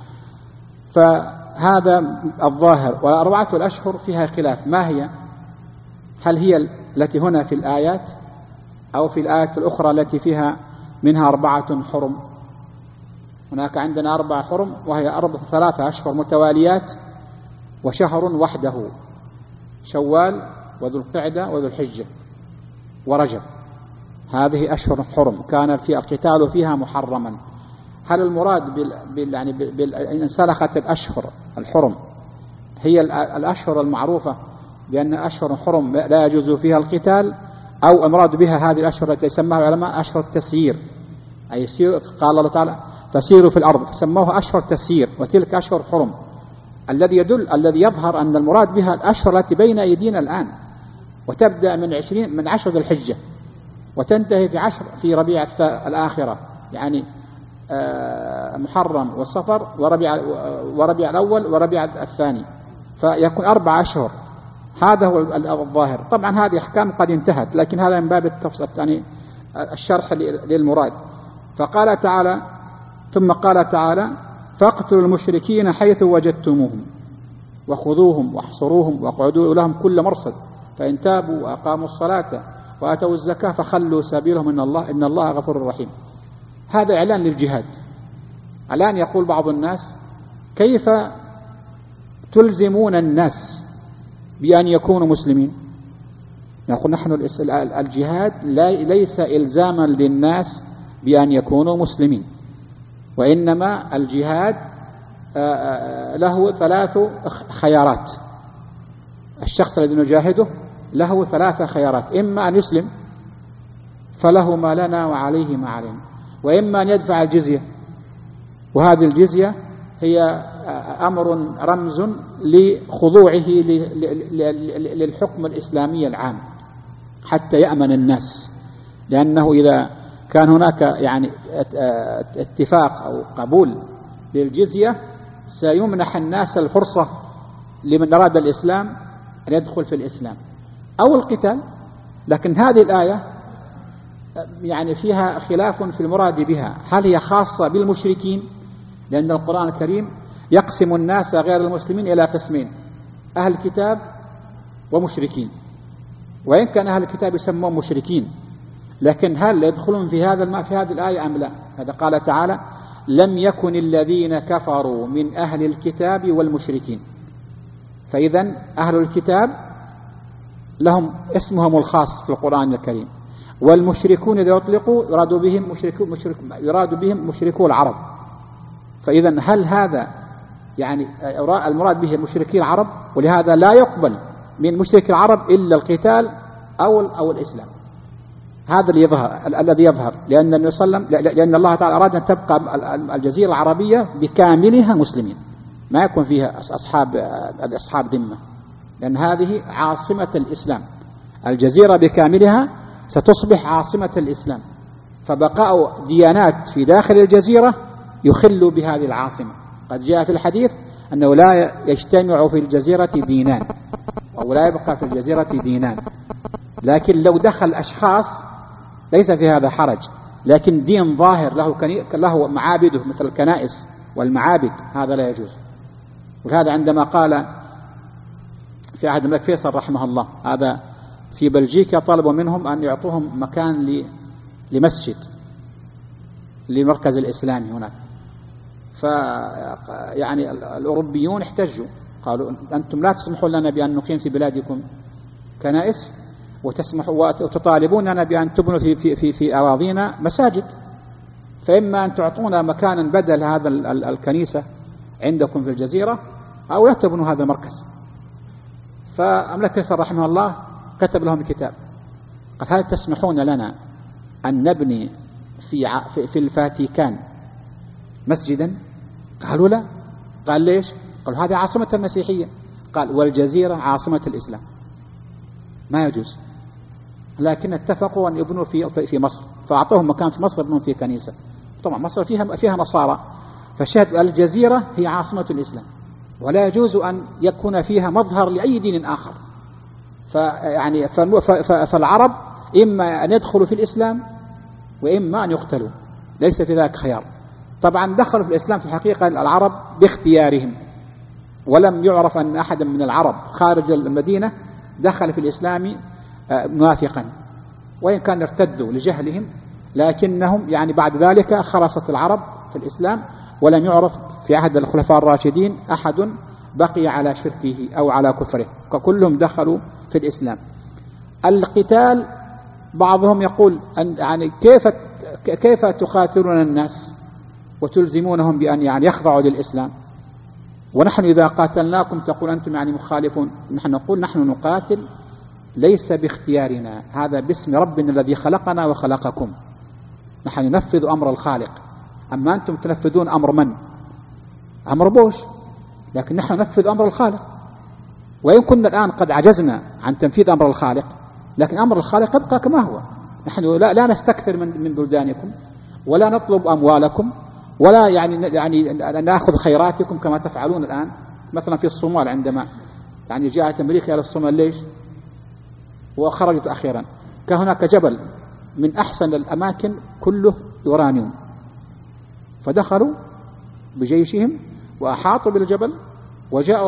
فهذا الظاهر. و4 الأشهر فيها خلاف، ما هي؟ هل هي التي هنا في الآيات أو في الآيات الأخرى التي فيها منها 4 حرم؟ هناك عندنا 4 حرم وهي 3 أشهر متواليات وشهر وحده، شوال وذو القعدة وذو الحجة ورجب، هذه أشهر حرم كان في القتال فيها محرما. هل المراد يعني انسلخت الأشهر الحرم هي الأشهر المعروفة بأن أشهر حرم لا يجوز فيها القتال، أو المراد بها هذه الأشهر التي يسمىها العلماء أشهر التسيير، أي يسير قال الله تعالى فسيروا في الأرض، فسموها أشهر تسيير، وتلك أشهر حرم. الذي يظهر أن المراد بها الأشهر التي بين أيدينا الآن، وتبدأ من 10 ذي الحجة وتنتهي في 10 في ربيع الآخرة، يعني محرم والصفر وربيع الأول وربيع الثاني، فيكون 4 أشهر. هذا هو الظاهر. طبعا هذه أحكام قد انتهت، لكن هذا من باب التفصيل يعني الشرح للمراد. فقال تعالى ثم قال تعالى فاقتلوا المشركين حيث وجدتموهم وخذوهم واحصروهم واقعدوا لهم كل مرصد فإن تابوا وأقاموا الصلاة وآتوا الزكاة فخلوا سبيلهم إن الله غفور رحيم. هذا إعلان للجهاد. الآن يقول بعض الناس كيف تلزمون الناس بأن يكونوا مسلمين؟ نقول نحن الجهاد ليس إلزاما للناس بأن يكونوا مسلمين، وإنما الجهاد له 3 خيارات. الشخص الذي نجاهده له 3 خيارات: إما أن يسلم فله ما لنا وعليه ما علينا، وإما أن يدفع الجزية، وهذه الجزية هي أمر رمز لخضوعه للحكم الإسلامي العام حتى يأمن الناس، لأنه إذا كان هناك يعني اتفاق أو قبول للجزية سيمنح الناس الفرصة لمن أراد الإسلام أن يدخل في الإسلام أو القتال. لكن هذه الآية يعني فيها خلاف في المراد بها، هل هي خاصة بالمشركين؟ لأن القرآن الكريم يقسم الناس غير المسلمين إلى قسمين: أهل الكتاب ومشركين. وإن كان أهل الكتاب يسمون مشركين، لكن هل يدخلون في هذه الآية أم لا؟ هذا قال تعالى لم يكن الذين كفروا من أهل الكتاب والمشركين. فإذن أهل الكتاب لهم اسمهم الخاص في القرآن الكريم، والمشركون إذا يطلقوا يراد بهم مشركو العرب. فإذا هل هذا يعني المراد به مشركي العرب؟ ولهذا لا يقبل من مشرك العرب إلا القتال أو الإسلام. هذا الذي يظهر لأن النبي صلى الله عليه وسلم، لأن الله تعالى أراد أن تبقى الجزيرة العربية بكاملها مسلمين، ما يكون فيها أصحاب ذمة، لأن هذه عاصمة الإسلام. الجزيرة بكاملها ستصبح عاصمة الإسلام، فبقاء ديانات في داخل الجزيرة يخل بهذه العاصمة. قد جاء في الحديث أنه لا يجتمع في الجزيرة دينان، أو لا يبقى في الجزيرة دينان. لكن لو دخل أشخاص ليس في هذا حرج، لكن دين ظاهر له معابده مثل الكنائس والمعابد، هذا لا يجوز. وهذا عندما قال في عهد الملك فيصل رحمه الله، هذا في بلجيكا طلبوا منهم أن يعطوهم مكان لمسجد للمركز الإسلامي هناك، يعني الأوروبيون احتجوا، قالوا أنتم لا تسمحوا لنا بأن نقيم في بلادكم كنائس، وتطالبوننا بأن تبنوا في أراضينا مساجد، فإما أن تعطونا مكانا بدل هذا الكنيسة عندكم في الجزيرة، أو لا تبنوا هذا المركز. فأملك فيصل رحمه الله كتب لهم كتاب، قال هل تسمحون لنا أن نبني في الفاتيكان مسجدا؟ قالوا لا. قال ليش؟ قالوا هذه عاصمة المسيحية. قال والجزيرة عاصمة الإسلام، ما يجوز. لكن اتفقوا أن يبنوا في مصر، فأعطوهم مكان في مصر يبنون فيه كنيسة. طبعا مصر فيها نصارى، فشهد الجزيرة هي عاصمة الإسلام، ولا يجوز أن يكون فيها مظهر لأي دين آخر. فالعرب إما أن يدخلوا في الإسلام وإما أن يقتلوا، ليس في ذلك خيار. طبعا دخلوا في الإسلام في الحقيقة العرب باختيارهم، ولم يعرف أن أحدا من العرب خارج المدينة دخل في الإسلام منافقا، وإن كان ارتدوا لجهلهم، لكنهم يعني بعد ذلك خلصت العرب في الإسلام، ولم يعرف في عهد الخلفاء الراشدين أحد بقي على شركه أو على كفره، فكلهم دخلوا في الإسلام. القتال بعضهم يقول يعني كيف تقاتلون الناس وتلزمونهم بأن يعني يخضعوا للإسلام، ونحن إذا قاتلناكم تقول أنتم يعني مخالفون. نحن نقول نحن نقاتل ليس باختيارنا، هذا باسم ربنا الذي خلقنا وخلقكم، نحن ننفذ أمر الخالق. أما أنتم تنفذون أمر من؟ أمر بوش، لكن نحن ننفذ أمر الخالق. وإن كنا الآن قد عجزنا عن تنفيذ أمر الخالق، لكن أمر الخالق يبقى كما هو. نحن لا نستكثر من بلدانكم، ولا نطلب أموالكم، ولا يعني نأخذ خيراتكم كما تفعلون الآن. مثلا في الصومال عندما يعني جاءت أمريكا إلى الصومال ليش؟ وخرجت أخيرا، كان هناك جبل من أحسن الأماكن كله يورانيوم، فدخلوا بجيشهم وأحاطوا بالجبل، وجاءوا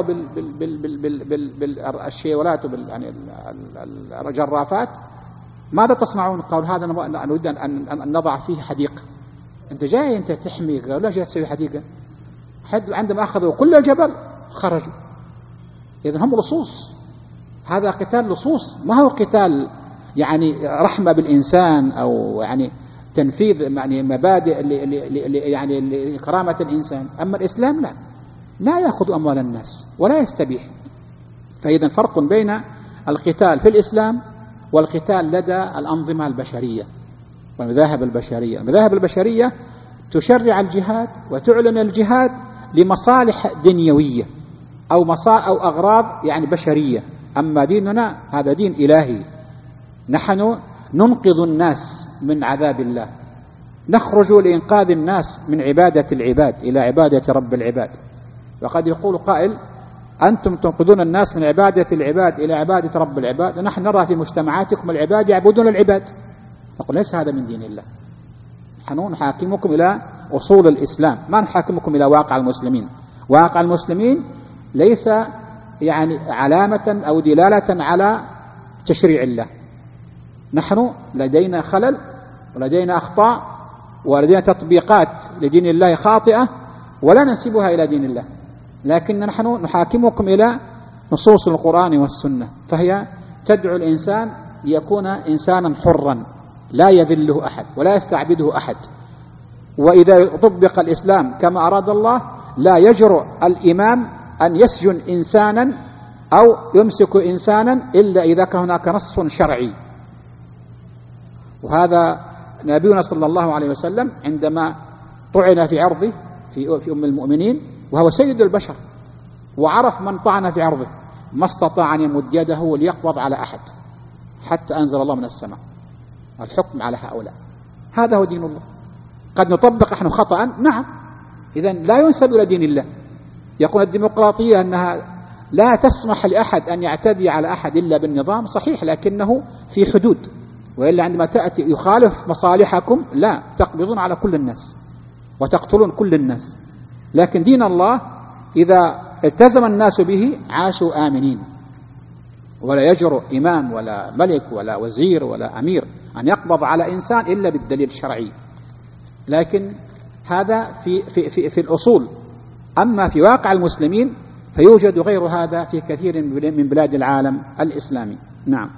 بالشيولات الجرافات. ماذا تصنعون؟ قالوا هذا نريد أن نضع فيه حديقة. أنت جاي أنت تحمي، قالوا لا جاي تسوي حديقة. عندما أخذوا كل الجبل خرجوا. إذن هم لصوص، هذا قتال لصوص، ما هو قتال يعني رحمة بالإنسان أو يعني تنفيذ يعني مبادئ يعني لكرامة الإنسان. أما الإسلام لا يأخذ أموال الناس ولا يستبيح. فإذا فرق بين القتال في الإسلام والقتال لدى الأنظمة البشرية والمذاهب البشرية. المذاهب البشرية تشرع الجهاد وتعلن الجهاد لمصالح دنيوية أو أغراض يعني بشرية. أما ديننا هذا دين إلهي، نحن ننقذ الناس من عذاب الله، نخرج لإنقاذ الناس من عبادة العباد إلى عبادة رب العباد. وقد يقول قائل أنتم تنقذون الناس من عبادة العباد إلى عبادة رب العباد، ونحن نرى في مجتمعاتكم العباد يعبدون العباد. نقول ليس هذا من دين الله، نحن نحاكمكم إلى أصول الإسلام، ما نحاكمكم إلى واقع المسلمين. واقع المسلمين ليس يعني علامة أو دلالة على تشريع الله. نحن لدينا خلل ولدينا أخطاء ولدينا تطبيقات لدين الله خاطئة ولا ننسبها إلى دين الله، لكن نحن نحاكمكم إلى نصوص القرآن والسنة، فهي تدعو الإنسان ليكون إنسانا حرا لا يذله أحد ولا يستعبده أحد. وإذا طبق الإسلام كما أراد الله لا يجرؤ الإمام أن يسجن إنسانا أو يمسك إنسانا إلا إذا كان هناك نص شرعي. وهذا نبينا صلى الله عليه وسلم عندما طعن في عرضه في أم المؤمنين وهو سيد البشر وعرف من طعن في عرضه ما استطاع أن يمد يده ليقبض على أحد حتى أنزل الله من السماء الحكم على هؤلاء. هذا هو دين الله. قد نطبق نحن خطأ، نعم، إذن لا ينسب إلى دين الله. يقول الديمقراطية أنها لا تسمح لأحد أن يعتدي على أحد إلا بالنظام، صحيح، لكنه في حدود، وإلا عندما تأتي يخالف مصالحكم لا تقبضون على كل الناس وتقتلون كل الناس. لكن دين الله إذا التزم الناس به عاشوا آمنين، ولا يجرؤ إمام ولا ملك ولا وزير ولا أمير أن يقبض على إنسان إلا بالدليل الشرعي. لكن هذا في الأصول. أما في واقع المسلمين فيوجد غير هذا في كثير من بلاد العالم الإسلامي. نعم.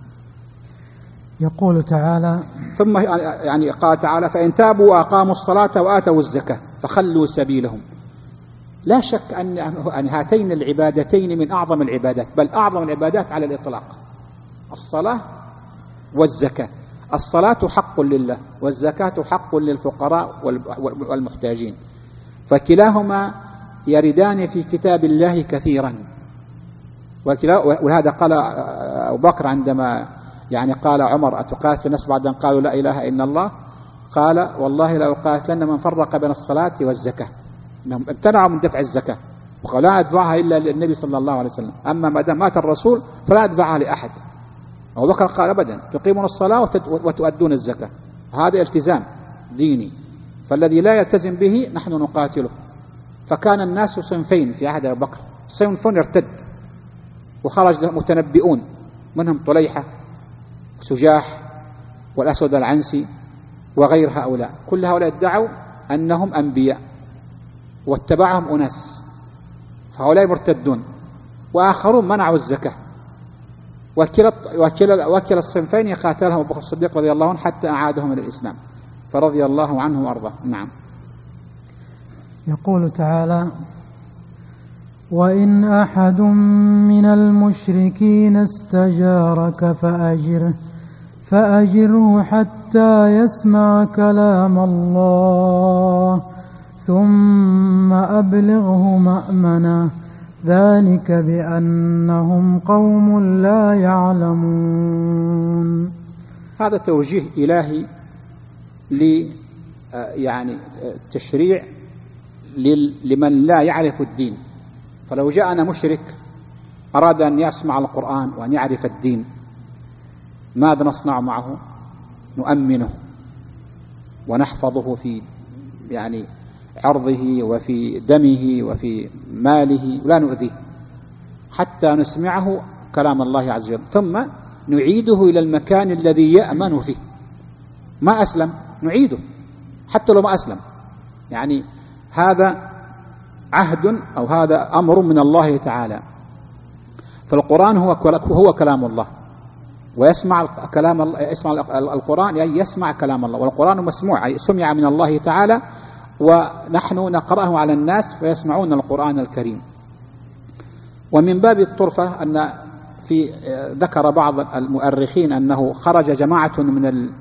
يقول تعالى ثم يعني قال تعالى فإن تابوا وأقاموا الصلاة وآتوا الزكاة فخلوا سبيلهم. لا شك أن هاتين العبادتين من أعظم العبادات، بل أعظم العبادات على الإطلاق، الصلاة والزكاة. الصلاة حق لله والزكاة حق للفقراء والمحتاجين، فكلاهما يردان في كتاب الله كثيرا. ولهذا قال أبو بكر عندما يعني قال عمر أتقاتل الناس بعد أن قالوا لا إله إلا الله، قال والله لا أقاتلن من فرق بين الصلاة والزكاة. إنهم امتنعوا من دفع الزكاة وقال لا أدفعها إلا للنبي صلى الله عليه وسلم، أما ما دام مات الرسول فلا أدفعها لأحد. أبو بكر قال أبدا، تقيمون الصلاة وتؤدون الزكاة، هذا التزام ديني، فالذي لا يلتزم به نحن نقاتله. فكان الناس صنفين في عهد أبي بكر، صنف ارتد وخرج متنبئون منهم طليحة وسجاح والأسود العنسي وغير هؤلاء، كل هؤلاء ادعوا أنهم أنبياء واتبعهم أناس، فهؤلاء مرتدون. وآخرون منعوا الزكاة، وكلا الصنفين يقاتلهم أبو بكر الصديق رضي الله عنه حتى أعادهم إلى الإسلام، فرضي الله عنه وأرضاه. نعم. يقول تعالى وإن أحد من المشركين استجارك فأجره حتى يسمع كلام الله ثم أبلغه مأمنه ذلك بأنهم قوم لا يعلمون. هذا توجيه إلهي يعني تشريع لمن لا يعرف الدين. فلو جاءنا مشرك أراد أن يسمع القرآن وأن يعرف الدين، ماذا نصنع معه؟ نؤمنه ونحفظه في يعني عرضه وفي دمه وفي ماله، ولا نؤذيه حتى نسمعه كلام الله عز وجل، ثم نعيده إلى المكان الذي يأمن فيه. ما أسلم نعيده حتى لو ما أسلم. يعني هذا عهد أو هذا أمر من الله تعالى. فالقرآن هو كلام الله، ويسمع كلام الله، يسمع القرآن يعني يسمع كلام الله، والقرآن مسموع أي سمع من الله تعالى، ونحن نقرأه على الناس فيسمعون القرآن الكريم. ومن باب الطرفة أن ذكر بعض المؤرخين أنه خرج جماعة من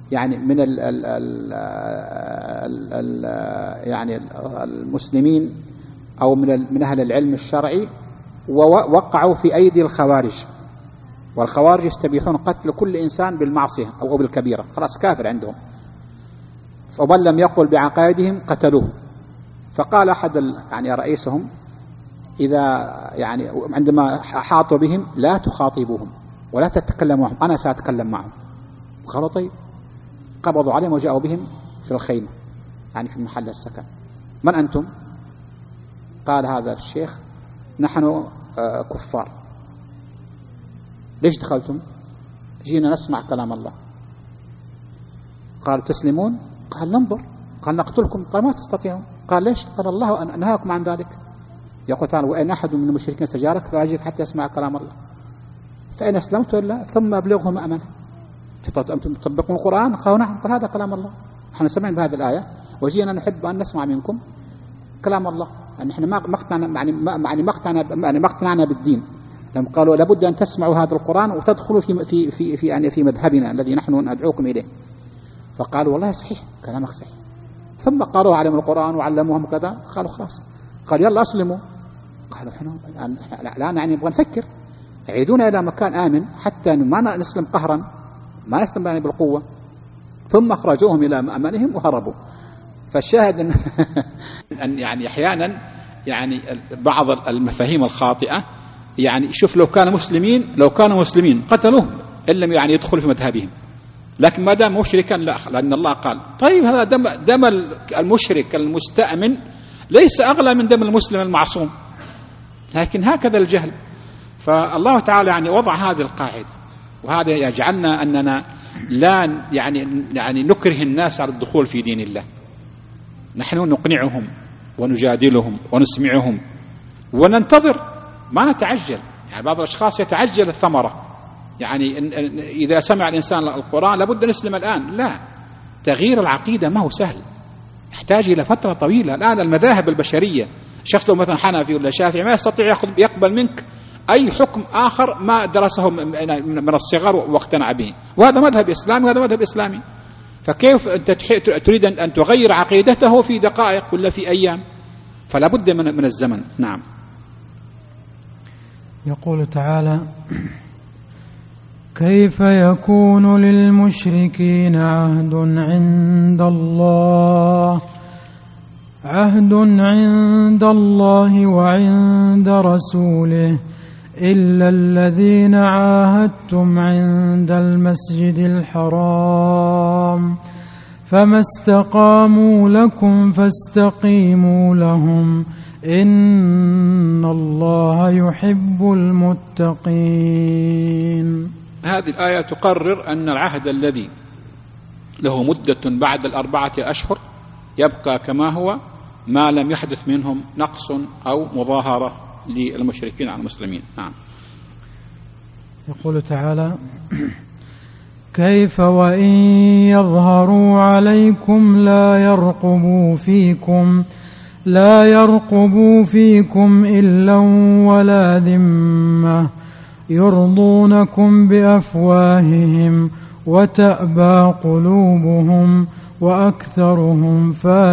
المسلمين أو من أهل العلم الشرعي ووقعوا في أيدي الخوارج، والخوارج يستبيحون قتل كل إنسان بالمعصية أو بالكبيرة، خلاص كافر عندهم، فمن لم يقل بعقائدهم قتلوه. فقال أحد رئيسهم إذا عندما حاطوا بهم لا تخاطبوهم ولا تتكلموا معهم، أنا سأتكلم معهم. قالوا طيب. قبضوا عليهم وجاءوا بهم في الخيمة في محل السكن. من أنتم؟ قال هذا الشيخ نحن كفار. ليش دخلتم؟ جينا نسمع كلام الله. قال تسلمون؟ قال ننظر. قال نقتلكم. قال ما تستطيعون. قال ليش؟ قال الله نهاكم عن ذلك. يقول تعالى وإن أحد من المشركين استجارك فأجره حتى يسمع كلام الله، فإن أسلمت إلا ثم أبلغه مأمنه. أنتم تطبقون القرآن؟ قالوا نعم. قال هذا كلام الله، نحن سمعنا بهذه الآية وجينا نحب أن نسمع منكم كلام الله. نحن ما اقتنعنا بالدين. لم قالوا لابد أن تسمعوا هذا القرآن وتدخلوا في مذهبنا الذي نحن ندعوكم إليه. فقالوا والله صحيح، كلامك صحيح. ثم قرأوا عليهم القرآن وعلموهم كذا، قالوا خلاص، قال يلا أسلموا. قالوا احنا الآن يعني نبغى نفكر، عيدونا إلى مكان آمن حتى ما نسلم قهرا، ما نسلم يعني بالقوة. ثم أخرجوهم إلى أمانهم وهربوا. فالشاهد أن يعني أحيانا يعني بعض المفاهيم الخاطئة، يعني شوف لو كانوا مسلمين قتلوه إن لم يعني يدخل في مذهبهم، لكن ما دام مشركا لا، لأن الله قال طيب هذا دم المشرك المستأمن ليس أغلى من دم المسلم المعصوم. لكن هكذا الجهل. فالله تعالى يعني وضع هذه القاعدة، وهذا يجعلنا أننا لا يعني نكره الناس على الدخول في دين الله. نحن نقنعهم ونجادلهم ونسمعهم وننتظر، ما نتعجل. يعني بعض الأشخاص يتعجل الثمرة، يعني إذا سمع الإنسان القرآن لابد أن يسلم الآن. لا، تغيير العقيدة ما هو سهل، يحتاج إلى فترة طويلة. الآن المذاهب البشرية، شخص لو مثلا حنفي ولا شافعي ما يستطيع يقبل منك أي حكم آخر ما درسه من الصغر واقتنع به، وهذا مذهب إسلامي وهذا مذهب إسلامي. فكيف أنت تريد أن تغير عقيدته في دقائق ولا في أيام؟ فلا بد من الزمن. نعم. يقول تعالى: كيف يكون للمشركين عهد عند الله وعند رسوله إلا الذين عاهدتم عند المسجد الحرام فما استقاموا لكم فاستقيموا لهم إن الله يحب المتقين. هذه الآية تقرر أن العهد الذي له مدة بعد 4 أشهر يبقى كما هو ما لم يحدث منهم نقص أو مظاهرة للمشركين على المسلمين. نعم. يقول تعالى: كيف وإن يظهروا عليكم لا يرقبوا فيكم إلا ولا ذمة يرضونكم بأفواههم وتأبى قلوبهم وأكثرهم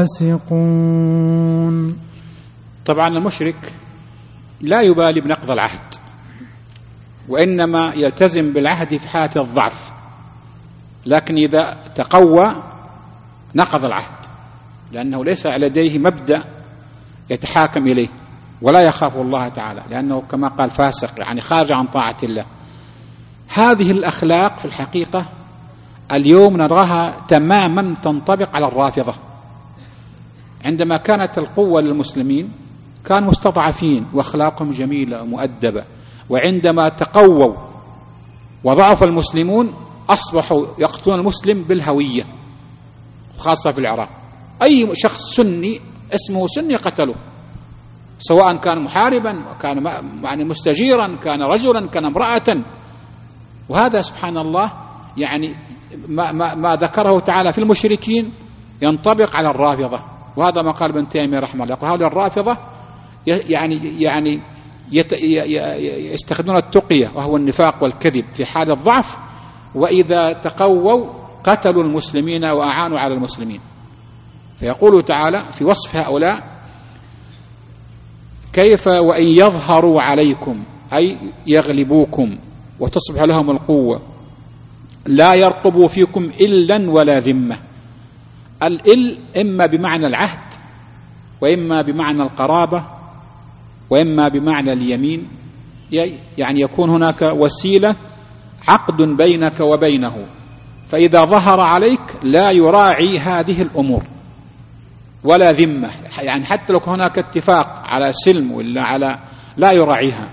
فاسقون. طبعا المشرك لا يبالي بنقض العهد، وإنما يلتزم بالعهد في حالة الضعف، لكن إذا تقوى نقض العهد، لأنه ليس لديه مبدأ يتحاكم إليه ولا يخاف الله تعالى، لأنه كما قال فاسق، يعني خارج عن طاعة الله. هذه الأخلاق في الحقيقة اليوم نراها تماما تنطبق على الرافضة. عندما كانت القوة للمسلمين كانوا مستضعفين وأخلاقهم جميلة ومؤدبة، وعندما تقووا وضعف المسلمون أصبحوا يقتلون المسلم بالهوية، خاصة في العراق. أي شخص سني اسمه سني قتله، سواء كان محاربا كان يعني مستجيرا كان رجلا كان امرأة. وهذا سبحان الله يعني ما ذكره تعالى في المشركين ينطبق على الرافضة. وهذا ما قال ابن تيمية رحمه الله، قال الرافضة يعني يستخدمون التقية وهو النفاق والكذب في حال الضعف، وإذا تقووا قتلوا المسلمين وأعانوا على المسلمين. فيقول تعالى في وصف هؤلاء: كيف وإن يظهروا عليكم، أي يغلبوكم وتصبح لهم القوة، لا يرقبوا فيكم إلا ولا ذمة. الإل إما بمعنى العهد، وإما بمعنى القرابة، وإما بمعنى اليمين، يعني يكون هناك وسيلة عقد بينك وبينه، فإذا ظهر عليك لا يراعي هذه الأمور ولا ذمة، يعني حتى لو هناك اتفاق على سلم ولا على لا يراعيها.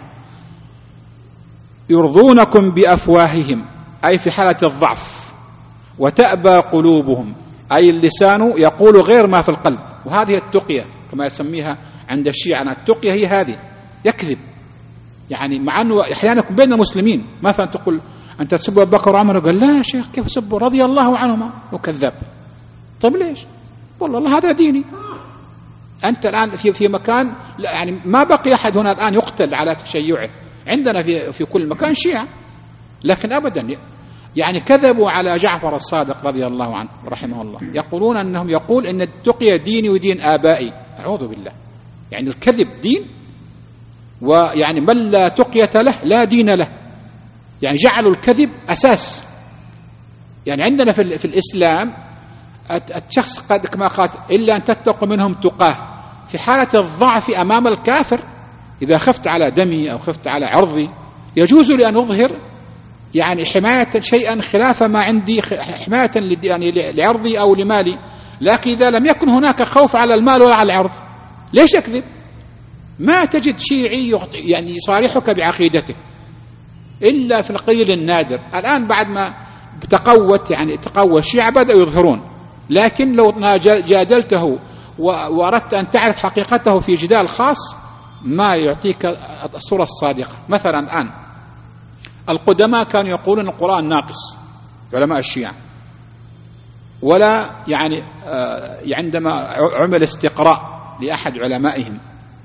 يرضونكم بأفواههم، أي في حالة الضعف، وتأبى قلوبهم، أي اللسان يقول غير ما في القلب. وهذه التقية كما يسميها عند الشيعة، التقية هي هذه، يكذب، يعني مع أنه أحيانا يكون بين المسلمين، مثلا تقول أنت تسب أبو بكر وعمر؟ قال لا يا شيخ، كيف سبوا رضي الله عنهما وكذب. طيب ليش؟ والله هذا ديني. أنت الآن في مكان يعني ما بقي أحد هنا الآن يقتل على تشيعه، عندنا في كل مكان شيعة، لكن أبدا يعني كذبوا على جعفر الصادق رضي الله عنه رحمه الله، يقولون أنهم يقول إن التقية ديني ودين آبائي. أعوذ بالله، يعني الكذب دين، ويعني من لا تقية له لا دين له، يعني جعلوا الكذب أساس. يعني عندنا في الإسلام الشخص قد كما قال إلا أن تتقوا منهم تقاه، في حالة الضعف أمام الكافر إذا خفت على دمي أو خفت على عرضي يجوز لي أن أظهر يعني حماية شيئا خلاف ما عندي، حماية يعني لعرضي أو لمالي. لكن إذا لم يكن هناك خوف على المال ولا على العرض ليش أكذب؟ ما تجد شيعي يعني يصارحك بعقيدته إلا في القليل النادر. الآن بعد ما تقوت يعني تقوى الشيعة بدأوا يظهرون، لكن لو جادلته وأردت أن تعرف حقيقته في جدال خاص ما يعطيك الصورة الصادقة. مثلا الآن القدماء كانوا يقولون القرآن ناقص، علماء الشيعة، ولا يعني عندما عمل استقراء لأحد علمائهم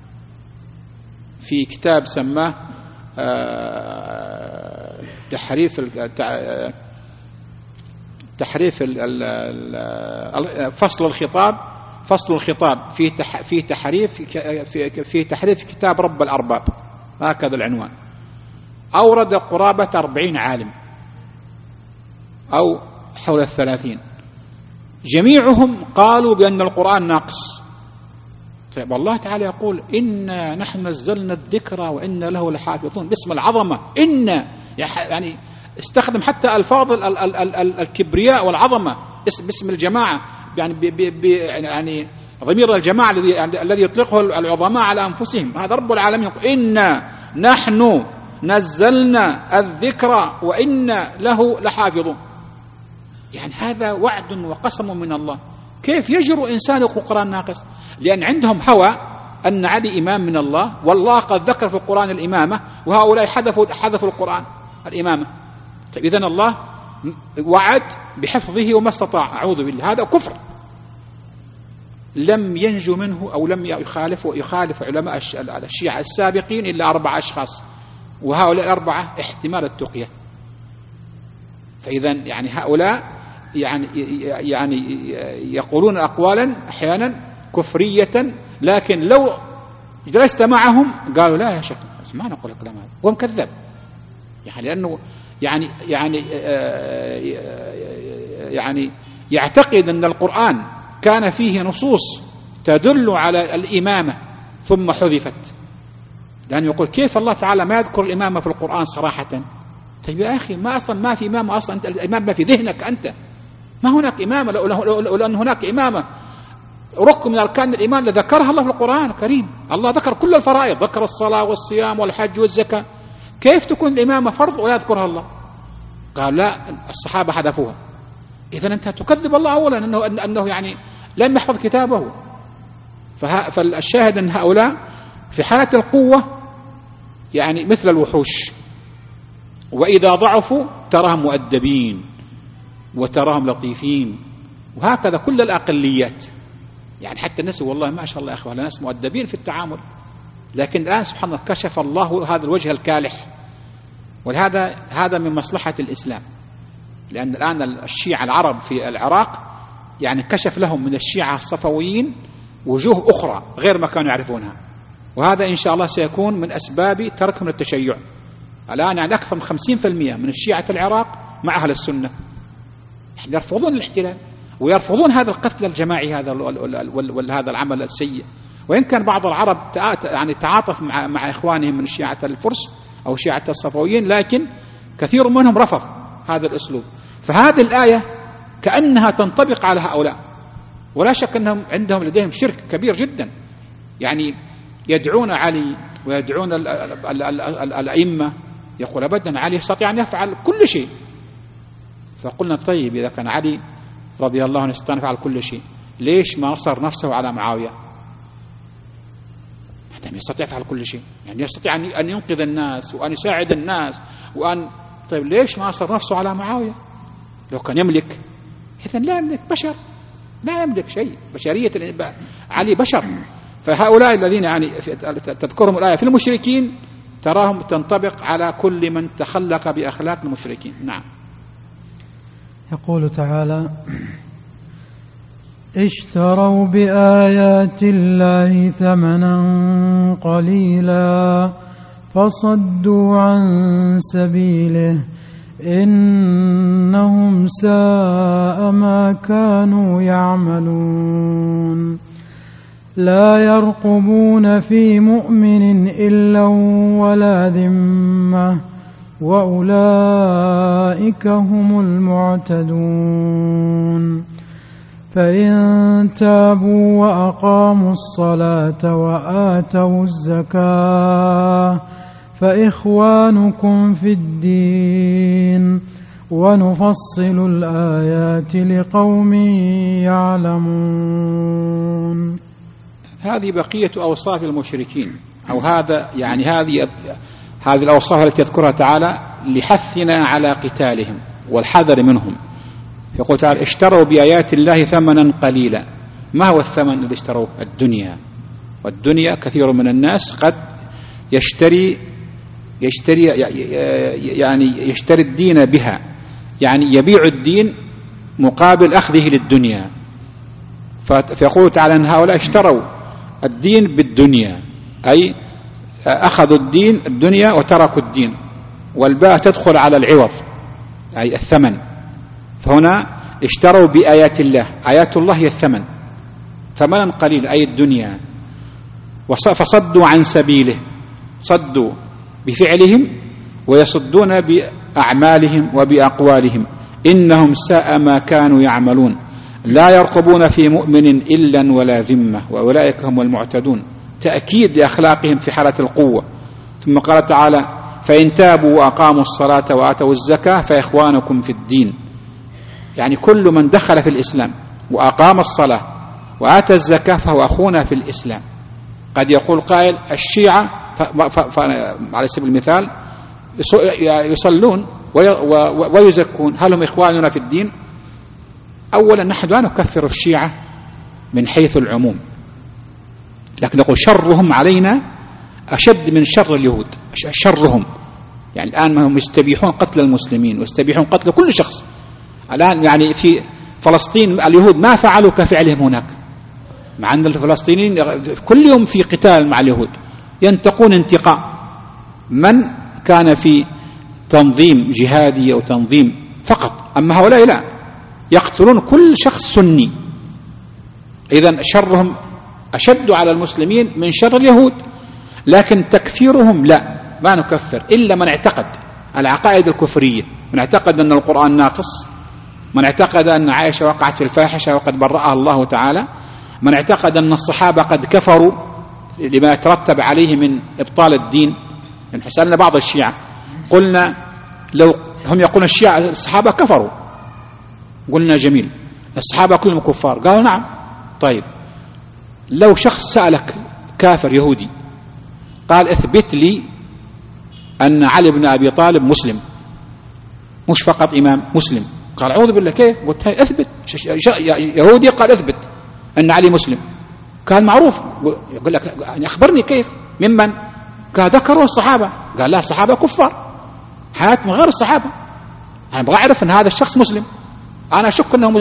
في كتاب سماه تحريف فصل الخطاب في تحريف كتاب رب الأرباب، هكذا العنوان. أورد قرابة 40 عالم أو حول 30، جميعهم قالوا بأن القرآن ناقص. طيب الله تعالى يقول إنا نحن نزلنا الذكر وإنا له لحافظون، باسم العظمة إنا، يعني استخدم حتى ألفاظ الكبرياء والعظمة باسم الجماعة، يعني ضمير الجماعة الذي يطلقه العظماء على أنفسهم. هذا رب العالمين يقول إنا نحن نزلنا الذكر وإنا له لحافظون. يعني هذا وعد وقسم من الله. كيف يجرؤ إنسان يقول القرآن ناقص؟ لأن عندهم هوى أن علي إمام من الله، والله قد ذكر في القرآن الإمامة، وهؤلاء حذفوا القرآن الإمامة. طيب إذن الله وعد بحفظه وما استطاع. أعوذ بالله، هذا كفر لم ينجو منه أو لم يخالف علماء الشيعة السابقين إلا 4 أشخاص، وهؤلاء 4 احتمال التقية. فإذا يعني هؤلاء يعني يقولون أقوالا أحيانا كفرية، لكن لو جلست معهم قالوا لا يا شيخ ما نقول الكلام هذا، وهم كذب. يعني لأنه يعني يعتقد أن القرآن كان فيه نصوص تدل على الإمامة ثم حذفت، لأنه يقول كيف الله تعالى ما يذكر الإمامة في القرآن صراحة؟ طيب يا أخي ما في إمامة أصلا، أنت الإمامة في ذهنك أنت، ما هناك إمامة. لو أن هناك إمامة ركن من أركان الإيمان لذكرها الله في القرآن الكريم. الله ذكر كل الفرائض، ذكر الصلاة والصيام والحج والزكاة، كيف تكون الإمامة فرض ولا يذكرها الله؟ قال لا الصحابة حذفوها. إذن أنت تكذب الله أولا أنه يعني لم يحفظ كتابه. فالشاهد أن هؤلاء في حالة القوة يعني مثل الوحوش، وإذا ضعفوا تراهم مؤدبين وتراهم لطيفين، وهكذا كل الأقليات. يعني حتى الناس والله ما شاء الله يا أخوة ناس مؤدبين في التعامل، لكن الآن سبحان الله كشف الله هذا الوجه الكالح. ولهذا هذا من مصلحة الإسلام، لأن الآن الشيعة العرب في العراق يعني كشف لهم من الشيعة الصفويين وجوه أخرى غير ما كانوا يعرفونها، وهذا إن شاء الله سيكون من أسباب تركهم التشيع. الآن يعني أكثر من 50% من الشيعة في العراق مع أهل السنة، يرفضون الاحتلال ويرفضون هذا القتل الجماعي هذا وهذا العمل السيء. وإن كان بعض العرب يعني تعاطف مع إخوانهم من شيعة الفرس أو شيعة الصفويين، لكن كثير منهم رفض هذا الأسلوب. فهذه الآية كأنها تنطبق على هؤلاء، ولا شك أنهم لديهم شرك كبير جدا. يعني يدعون علي ويدعون الأئمة، يقول أبدا علي يستطيع أن يفعل كل شيء. فقلنا طيب إذا كان علي رضي الله عنه يستطيع أن يفعل كل شيء، ليش ما نصر نفسه على معاوية؟ يستطيع يفعل كل شيء، يعني يستطيع أن ينقذ الناس وأن يساعد الناس طيب ليش ما أصر نفسه على معاوية؟ لو كان يملك، إذن لا يملك، بشر لا يملك شيء، بشرية علي بشر. فهؤلاء الذين يعني تذكرهم الآية في المشركين تراهم تنطبق على كل من تخلق بأخلاق المشركين. نعم. يقول تعالى: اشتروا بآيات الله ثمنا قليلا فصدوا عن سبيله إنهم ساء ما كانوا يعملون لا يرقبون في مؤمن إلا ولا ذمة وأولئك هم المعتدون فإن تابوا وأقاموا الصلاة وآتوا الزكاة فإخوانكم في الدين ونفصل الآيات لقوم يعلمون. هذه بقية أوصاف المشركين، أو هذا يعني هذه الأوصاف التي يذكرها تعالى لحثنا على قتالهم والحذر منهم. يقول تعالى: اشتروا بآيات الله ثمنا قليلا. ما هو الثمن الذي اشتروه؟ الدنيا. والدنيا كثير من الناس قد يشتري الدين بها، يعني يبيع الدين مقابل أخذه للدنيا. فيقول تعالى أن هؤلاء اشتروا الدين بالدنيا، أي أخذوا الدنيا وتركوا الدين، والباء تدخل على العوض أي الثمن. فهنا اشتروا بآيات الله، آيات الله هي الثمن، ثمنا قليل أي الدنيا. فصدوا عن سبيله، صدوا بفعلهم ويصدون بأعمالهم وبأقوالهم. إنهم ساء ما كانوا يعملون لا يرقبون في مؤمن إلا ولا ذمة وأولئك هم المعتدون، تأكيد لأخلاقهم في حالة القوة. ثم قال تعالى: فإن تابوا وأقاموا الصلاة وآتوا الزكاة فإخوانكم في الدين، يعني كل من دخل في الإسلام وأقام الصلاة وآتى الزكاة فهو أخونا في الإسلام. قد يقول قائل: الشيعة على سبيل المثال يصلون ويزكون، هل هم إخواننا في الدين؟ أولا نحن لا نكفر الشيعة من حيث العموم، لكن نقول شرهم علينا أشد من شر اليهود. شرهم يعني الآن هم يستبيحون قتل المسلمين ويستبيحون قتل كل شخص. الآن يعني في فلسطين اليهود ما فعلوا كفعلهم هناك، مع أن الفلسطينيين كل يوم في قتال مع اليهود، ينتقون انتقاء من كان في تنظيم جهادي أو تنظيم فقط. أما هؤلاء لا، يقتلون كل شخص سني. إذن شرهم أشد على المسلمين من شر اليهود، لكن تكفيرهم لا، ما نكفر إلا من اعتقد العقائد الكفرية، من اعتقد أن القرآن ناقص، من اعتقد أن عائشة وقعت في الفاحشة وقد برأها الله تعالى، من اعتقد أن الصحابة قد كفروا لما يترتب عليه من إبطال الدين. يعني سألنا بعض الشيعة قلنا لو هم يقولون الصحابة كفروا، قلنا جميل، الصحابة كلهم كفار، قالوا نعم. طيب لو شخص سألك كافر يهودي قال اثبت لي أن علي بن أبي طالب مسلم، مش فقط إمام مسلم، قال أعوذ بالله كيف؟ قلت اثبت. يهودي قال اثبت أن علي مسلم، قال معروف. يقول لك يعني أخبرني كيف ممن؟ قال ذكروا الصحابة. قال لا، الصحابة كفار، حياة من غير الصحابة. أنا أبغى أعرف أن هذا الشخص مسلم، أنا أشك أنه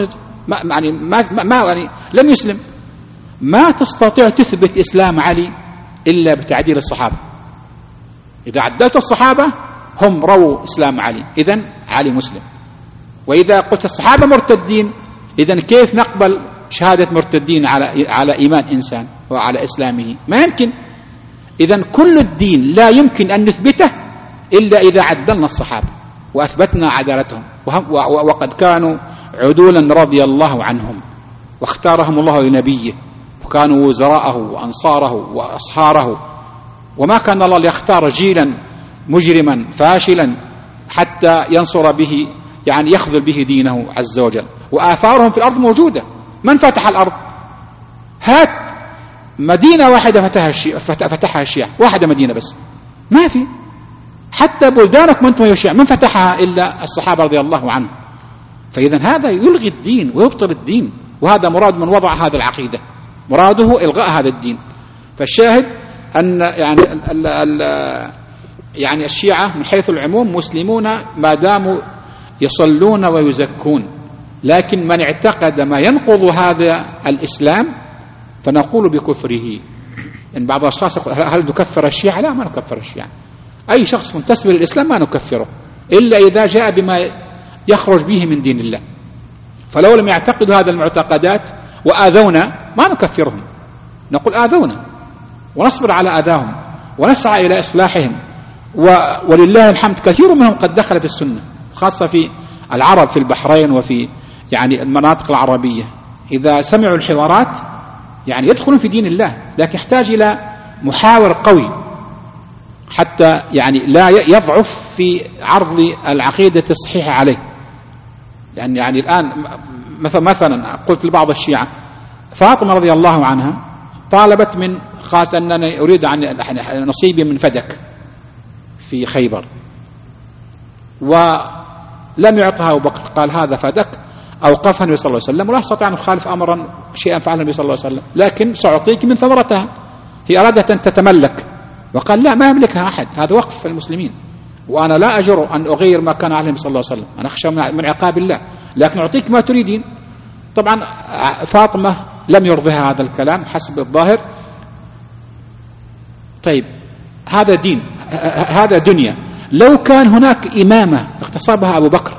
يعني لم يسلم. ما تستطيع تثبت إسلام علي إلا بتعديل الصحابة. إذا عدلت الصحابة هم رووا إسلام علي، إذن علي مسلم. وإذا قلت الصحابة مرتدين، إذن كيف نقبل شهادة مرتدين على إيمان إنسان وعلى إسلامه؟ ما يمكن. إذن كل الدين لا يمكن أن نثبته إلا إذا عدلنا الصحابة وأثبتنا عدالتهم، وقد كانوا عدولا رضي الله عنهم واختارهم الله لنبيه، وكانوا وزراءه وأنصاره وأصهاره، وما كان الله ليختار جيلا مجرما فاشلا حتى ينصر به، يعني يخذل به دينه عز وجل. وآثارهم في الأرض موجودة. من فتح الأرض؟ هات مدينة واحدة فتحها الشيعة، واحدة مدينة بس، ما في. حتى بلدانكم أنتم يا شيعة من فتحها إلا الصحابة رضي الله عنهم. فإذا هذا يلغي الدين ويبطل الدين، وهذا مراد من وضع هذه العقيدة، مراده إلغاء هذا الدين. فالشاهد أن يعني الشيعة من حيث العموم مسلمون ما داموا يصلون ويزكون، لكن من اعتقد ما ينقض هذا الإسلام فنقول بكفره. إن بعض الأشخاص يقول هل نكفر الشيعة؟ لا، ما نكفر الشيعة. أي شخص منتسب للإسلام ما نكفره إلا إذا جاء بما يخرج به من دين الله. فلو لم يعتقدوا هذه المعتقدات وآذونا ما نكفرهم، نقول آذونا ونصبر على آذاهم ونسعى إلى إصلاحهم. ولله الحمد كثير منهم قد دخل في السنة، خاصة في العرب في البحرين وفي يعني المناطق العربية، إذا سمعوا الحوارات يعني يدخلون في دين الله، لكن يحتاج إلى محاور قوي حتى يعني لا يضعف في عرض العقيدة الصحيحة عليه. لأن يعني الآن مثلا قلت لبعض الشيعة فاطمة رضي الله عنها طالبت من قالت أنني أريد نصيبي من فدك في خيبر، ولم يعطها أبو بكر، قال هذا فدك، أوقفها النبي صلى الله عليه وسلم، ولا استطاع أن يخالف أمرا شيئا فعله النبي صلى الله عليه وسلم، لكن سأعطيك من ثمرتها. هي أرادت أن تتملك، وقال لا، ما يملكها أحد، هذا وقف المسلمين، وأنا لا أجر أن أغير ما كان عليه النبي صلى الله عليه وسلم، أنا أخشى من عقاب الله، لكن أعطيك ما تريدين. طبعا فاطمة لم يرضها هذا الكلام حسب الظاهر. طيب هذا دين، هذا دنيا. لو كان هناك إمامة اغتصبها أبو بكر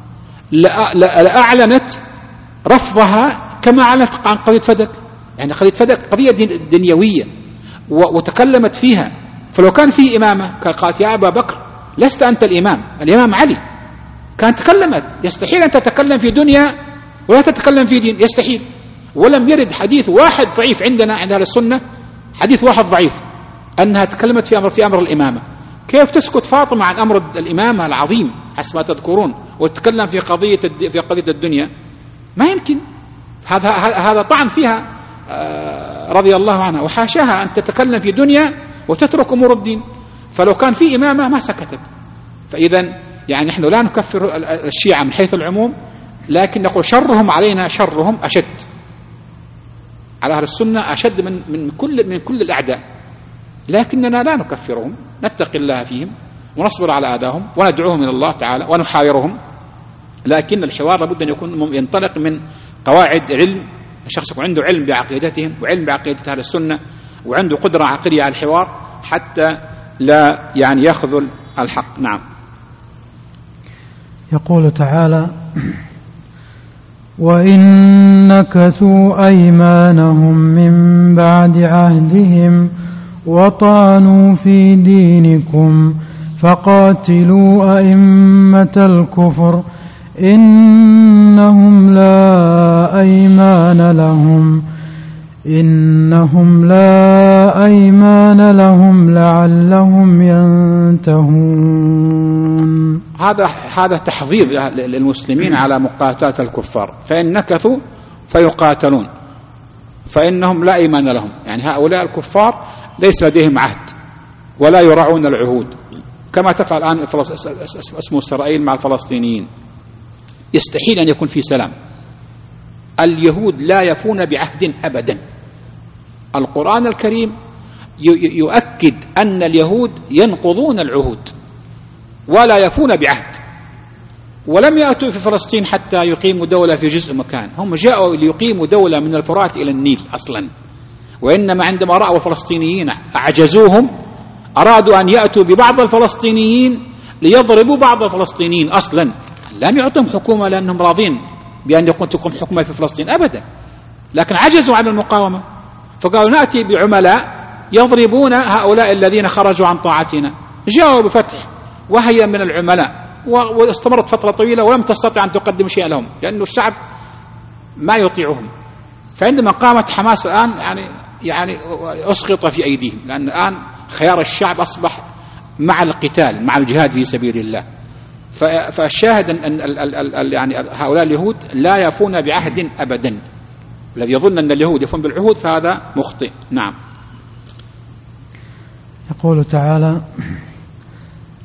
لأعلنت رفضها كما أعلنت عن قضية فدك. يعني قضية فدك قضية دنيوية وتكلمت فيها. فلو كان في إمامة قالت يا أبا بكر لست أنت الإمام، الإمام علي، كانت تكلمت. يستحيل أن تتكلم في دنيا ولا تتكلم في دين، يستحيل. ولم يرد حديث واحد ضعيف عندنا عند أهل السنة، حديث واحد ضعيف أنها تكلمت في أمر الإمامة. كيف تسكت فاطمة عن أمر الإمامة العظيم حسب ما تذكرون وتتكلم في قضية الدنيا؟ ما يمكن. هذا طعن فيها رضي الله عنها، وحاشاها أن تتكلم في دنيا وتترك أمور الدين. فلو كان في إمامة ما سكتت. فإذا يعني نحن لا نكفر الشيعة من حيث العموم، لكن نقول شرهم علينا، شرهم أشد على أهل السنة، أشد من كل الأعداء، لكننا لا نكفرهم، نتقي الله فيهم ونصبر على آذاهم وندعوهم إلى الله تعالى ونحاورهم. لكن الحوار لابد أن يكون ينطلق من قواعد علم، الشخص يكون عنده علم بعقيدتهم وعلم بعقيدة أهل السنة وعنده قدرة عقلية على الحوار حتى لا يعني يخذل الحق. نعم. يقول تعالى وإن نكثوا أيمانهم من بعد عهدهم وطعنوا في دينكم فقاتلوا أئمة الكفر إنهم لا أيمان لهم لعلهم ينتهون. هذا تحضير للمسلمين على مقاتلة الكفار. فإن نكثوا فيقاتلون فإنهم لا أيمان لهم، يعني هؤلاء الكفار ليس لديهم عهد ولا يراعون العهود كما تفعل الآن اسمه إسرائيل مع الفلسطينيين. يستحيل أن يكون في سلام. اليهود لا يفون بعهد أبدا. القرآن الكريم يؤكد أن اليهود ينقضون العهود ولا يفون بعهد، ولم يأتوا في فلسطين حتى يقيموا دولة في جزء مكان، هم جاءوا ليقيموا دولة من الفرات إلى النيل أصلا. وإنما عندما رأوا الفلسطينيين أعجزوهم أرادوا أن يأتوا ببعض الفلسطينيين ليضربوا بعض الفلسطينيين أصلا. لم يعطهم حكومة لأنهم راضين بأن تقوم حكومة في فلسطين أبدا، لكن عجزوا عن المقاومة فقالوا نأتي بعملاء يضربون هؤلاء الذين خرجوا عن طاعتنا. جاءوا بفتح وهي من العملاء واستمرت فترة طويلة ولم تستطع أن تقدم شيئا لهم لأن الشعب ما يطيعهم. فعندما قامت حماس الآن يعني أسقط في أيديهم، لأن الآن خيار الشعب أصبح مع القتال مع الجهاد في سبيل الله. فالشاهد أن يعني هؤلاء اليهود لا يفون بعهد أبدا. الذي يظن أن اليهود يفون بالعهود فهذا مخطئ. نعم. يقول تعالى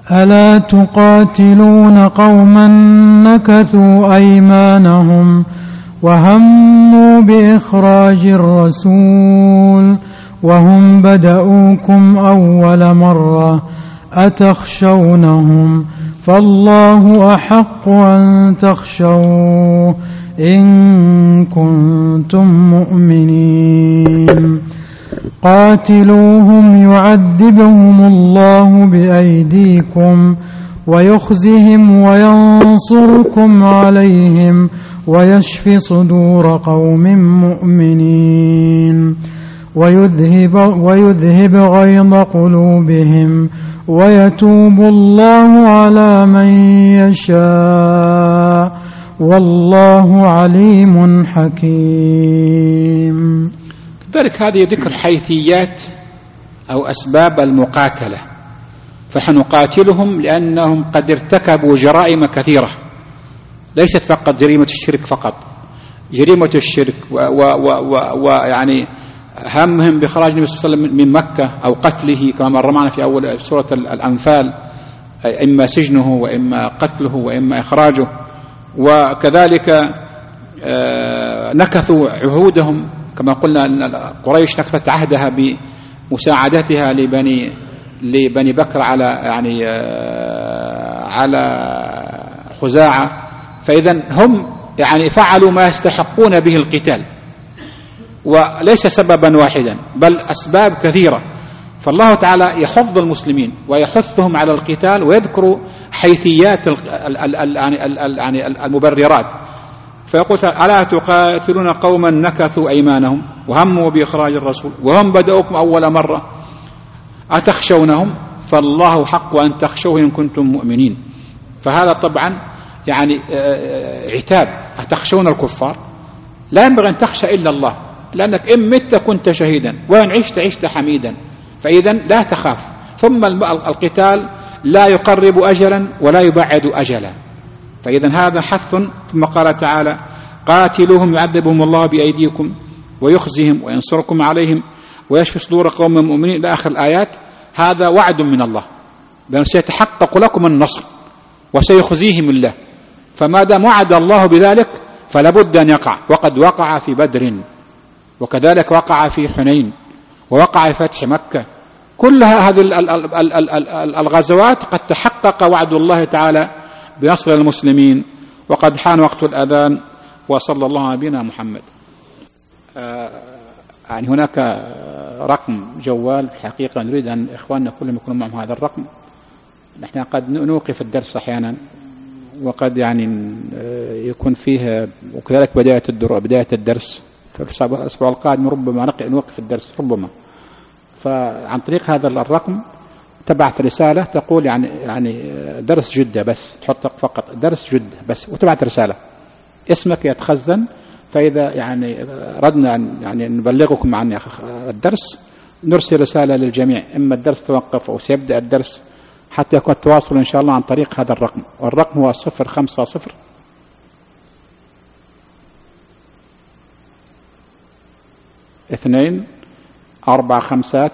ألا تقاتلون قوما نكثوا أيمانهم وهموا بإخراج الرسول وهم بدؤوكم أول مرة أتخشونهم فالله أحق أن تخشوه إن كنتم مؤمنين قاتلوهم يعذبهم الله بأيديكم ويخزهم وينصركم عليهم ويشف صدور قوم مؤمنين ويذهب غيظ قلوبهم ويتوب الله على من يشاء والله عليم حكيم. ذلك هذه ذكر حيثيات أو أسباب المقاتلة، فحنقاتلهم لأنهم قد ارتكبوا جرائم كثيرة، ليست فقط جريمة الشرك فقط، جريمة الشرك ويعني همهم بإخراج النبي صلى الله عليه وسلم من مكة أو قتله كما مر معنا في أول سورة الأنفال، إما سجنه وإما قتله وإما إخراجه. وكذلك نكثوا عهودهم كما قلنا أن قريش نكثت عهدها بمساعدتها لبني بكر على يعني على خزاعة، فإذا هم يعني فعلوا ما يستحقون به القتال، وليس سببا واحدا بل أسباب كثيرة. فالله تعالى يحض المسلمين ويحثهم على القتال ويذكر حيثيات المبررات، فيقول ألا تقاتلون قوما نكثوا أيمانهم وهموا بإخراج الرسول وهم بدؤوكم أول مرة أتخشونهم فالله حق أن تخشوه إن كنتم مؤمنين. فهذا طبعا يعني عتاب، أتخشون الكفار؟ لا ينبغي أن تخشى إلا الله، لأنك إن مت كنت شهيدا وإن عشت عشت حميدا، فإذا لا تخاف. ثم القتال لا يقرب أجلا ولا يبعد أجلا، فإذا هذا حث. ثم قال تعالى قاتلوهم يعذبهم الله بأيديكم ويخزهم وينصركم عليهم ويشفي صدور قوم مؤمنين إلى آخر الآيات. هذا وعد من الله بأن سيتحقق لكم النصر وسيخزيهم الله، فما دام وعد الله بذلك فلا بد أن يقع، وقد وقع في بدر وكذلك وقع في حنين ووقع في فتح مكة. كل هذه الغزوات قد تحقق وعد الله تعالى بنصر المسلمين. وقد حان وقت الأذان، وصلى الله على نبينا محمد. يعني هناك رقم جوال حقيقة نريد أن إخواننا كلهم يكونوا معهم هذا الرقم. نحن قد نوقف الدرس أحيانا، وقد يعني يكون فيه وكذلك بداية الدرس في الأسبوع القادم ربما نوقف الدرس ربما. فعن طريق هذا الرقم تبعت رسالة تقول يعني درس جدة بس، تحط فقط درس جدة بس وتبعت رسالة اسمك يتخزن، فإذا يعني ردنا يعني نبلغكم عن الدرس نرسل رسالة للجميع، إما الدرس توقف أو سيبدأ الدرس، حتى يكون التواصل إن شاء الله عن طريق هذا الرقم. والرقم هو 050 2 4 5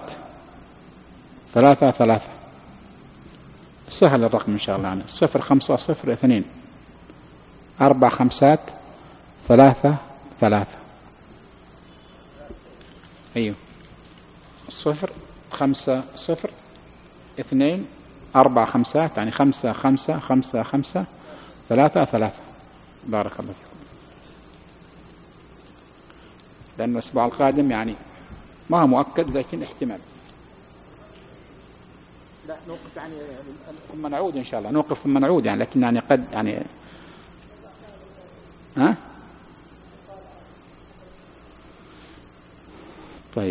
3 3. سهل الرقم إن شاء الله يعني 050 2 4 5 3 3. أيوه 050 2 4 5 يعني 5 5 5 5 3 3. بارك الله فيكم. لأن الأسبوع القادم يعني ما هو مؤكد لكن احتمال. لا نوقف يعني ثم نعود إن شاء الله، نوقف ثم نعود يعني، لكن يعني قد يعني ها طيب.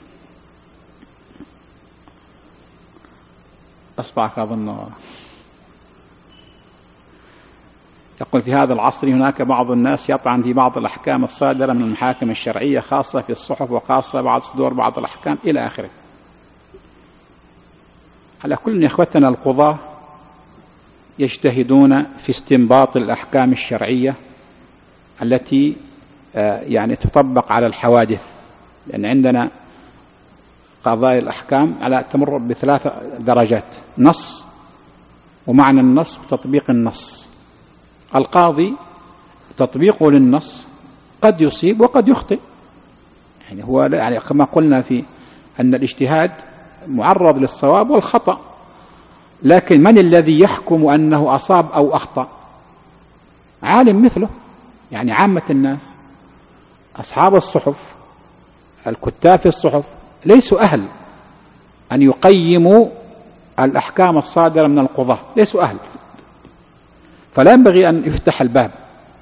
أصبحك أظن يقول في هذا العصر هناك بعض الناس يطعن في بعض الأحكام الصادرة من المحاكم الشرعية خاصة في الصحف وخاصة بعد صدور بعض الأحكام إلى آخره. على كل إخوتنا القضاة يجتهدون في استنباط الأحكام الشرعية التي يعني تطبق على الحوادث، لأن عندنا قضايا الأحكام على تمر ب3 درجات: نص ومعنى النص وتطبيق النص. القاضي تطبيقه للنص قد يصيب وقد يخطئ، يعني هو يعني كما قلنا في أن الاجتهاد معرض للصواب والخطأ، لكن من الذي يحكم أنه أصاب أو أخطأ؟ عالم مثله، يعني عامة الناس أصحاب الصحف الكتاب في الصحف ليسوا أهل أن يقيموا الأحكام الصادرة من القضاة، ليسوا أهل. فلا ينبغي أن يفتح الباب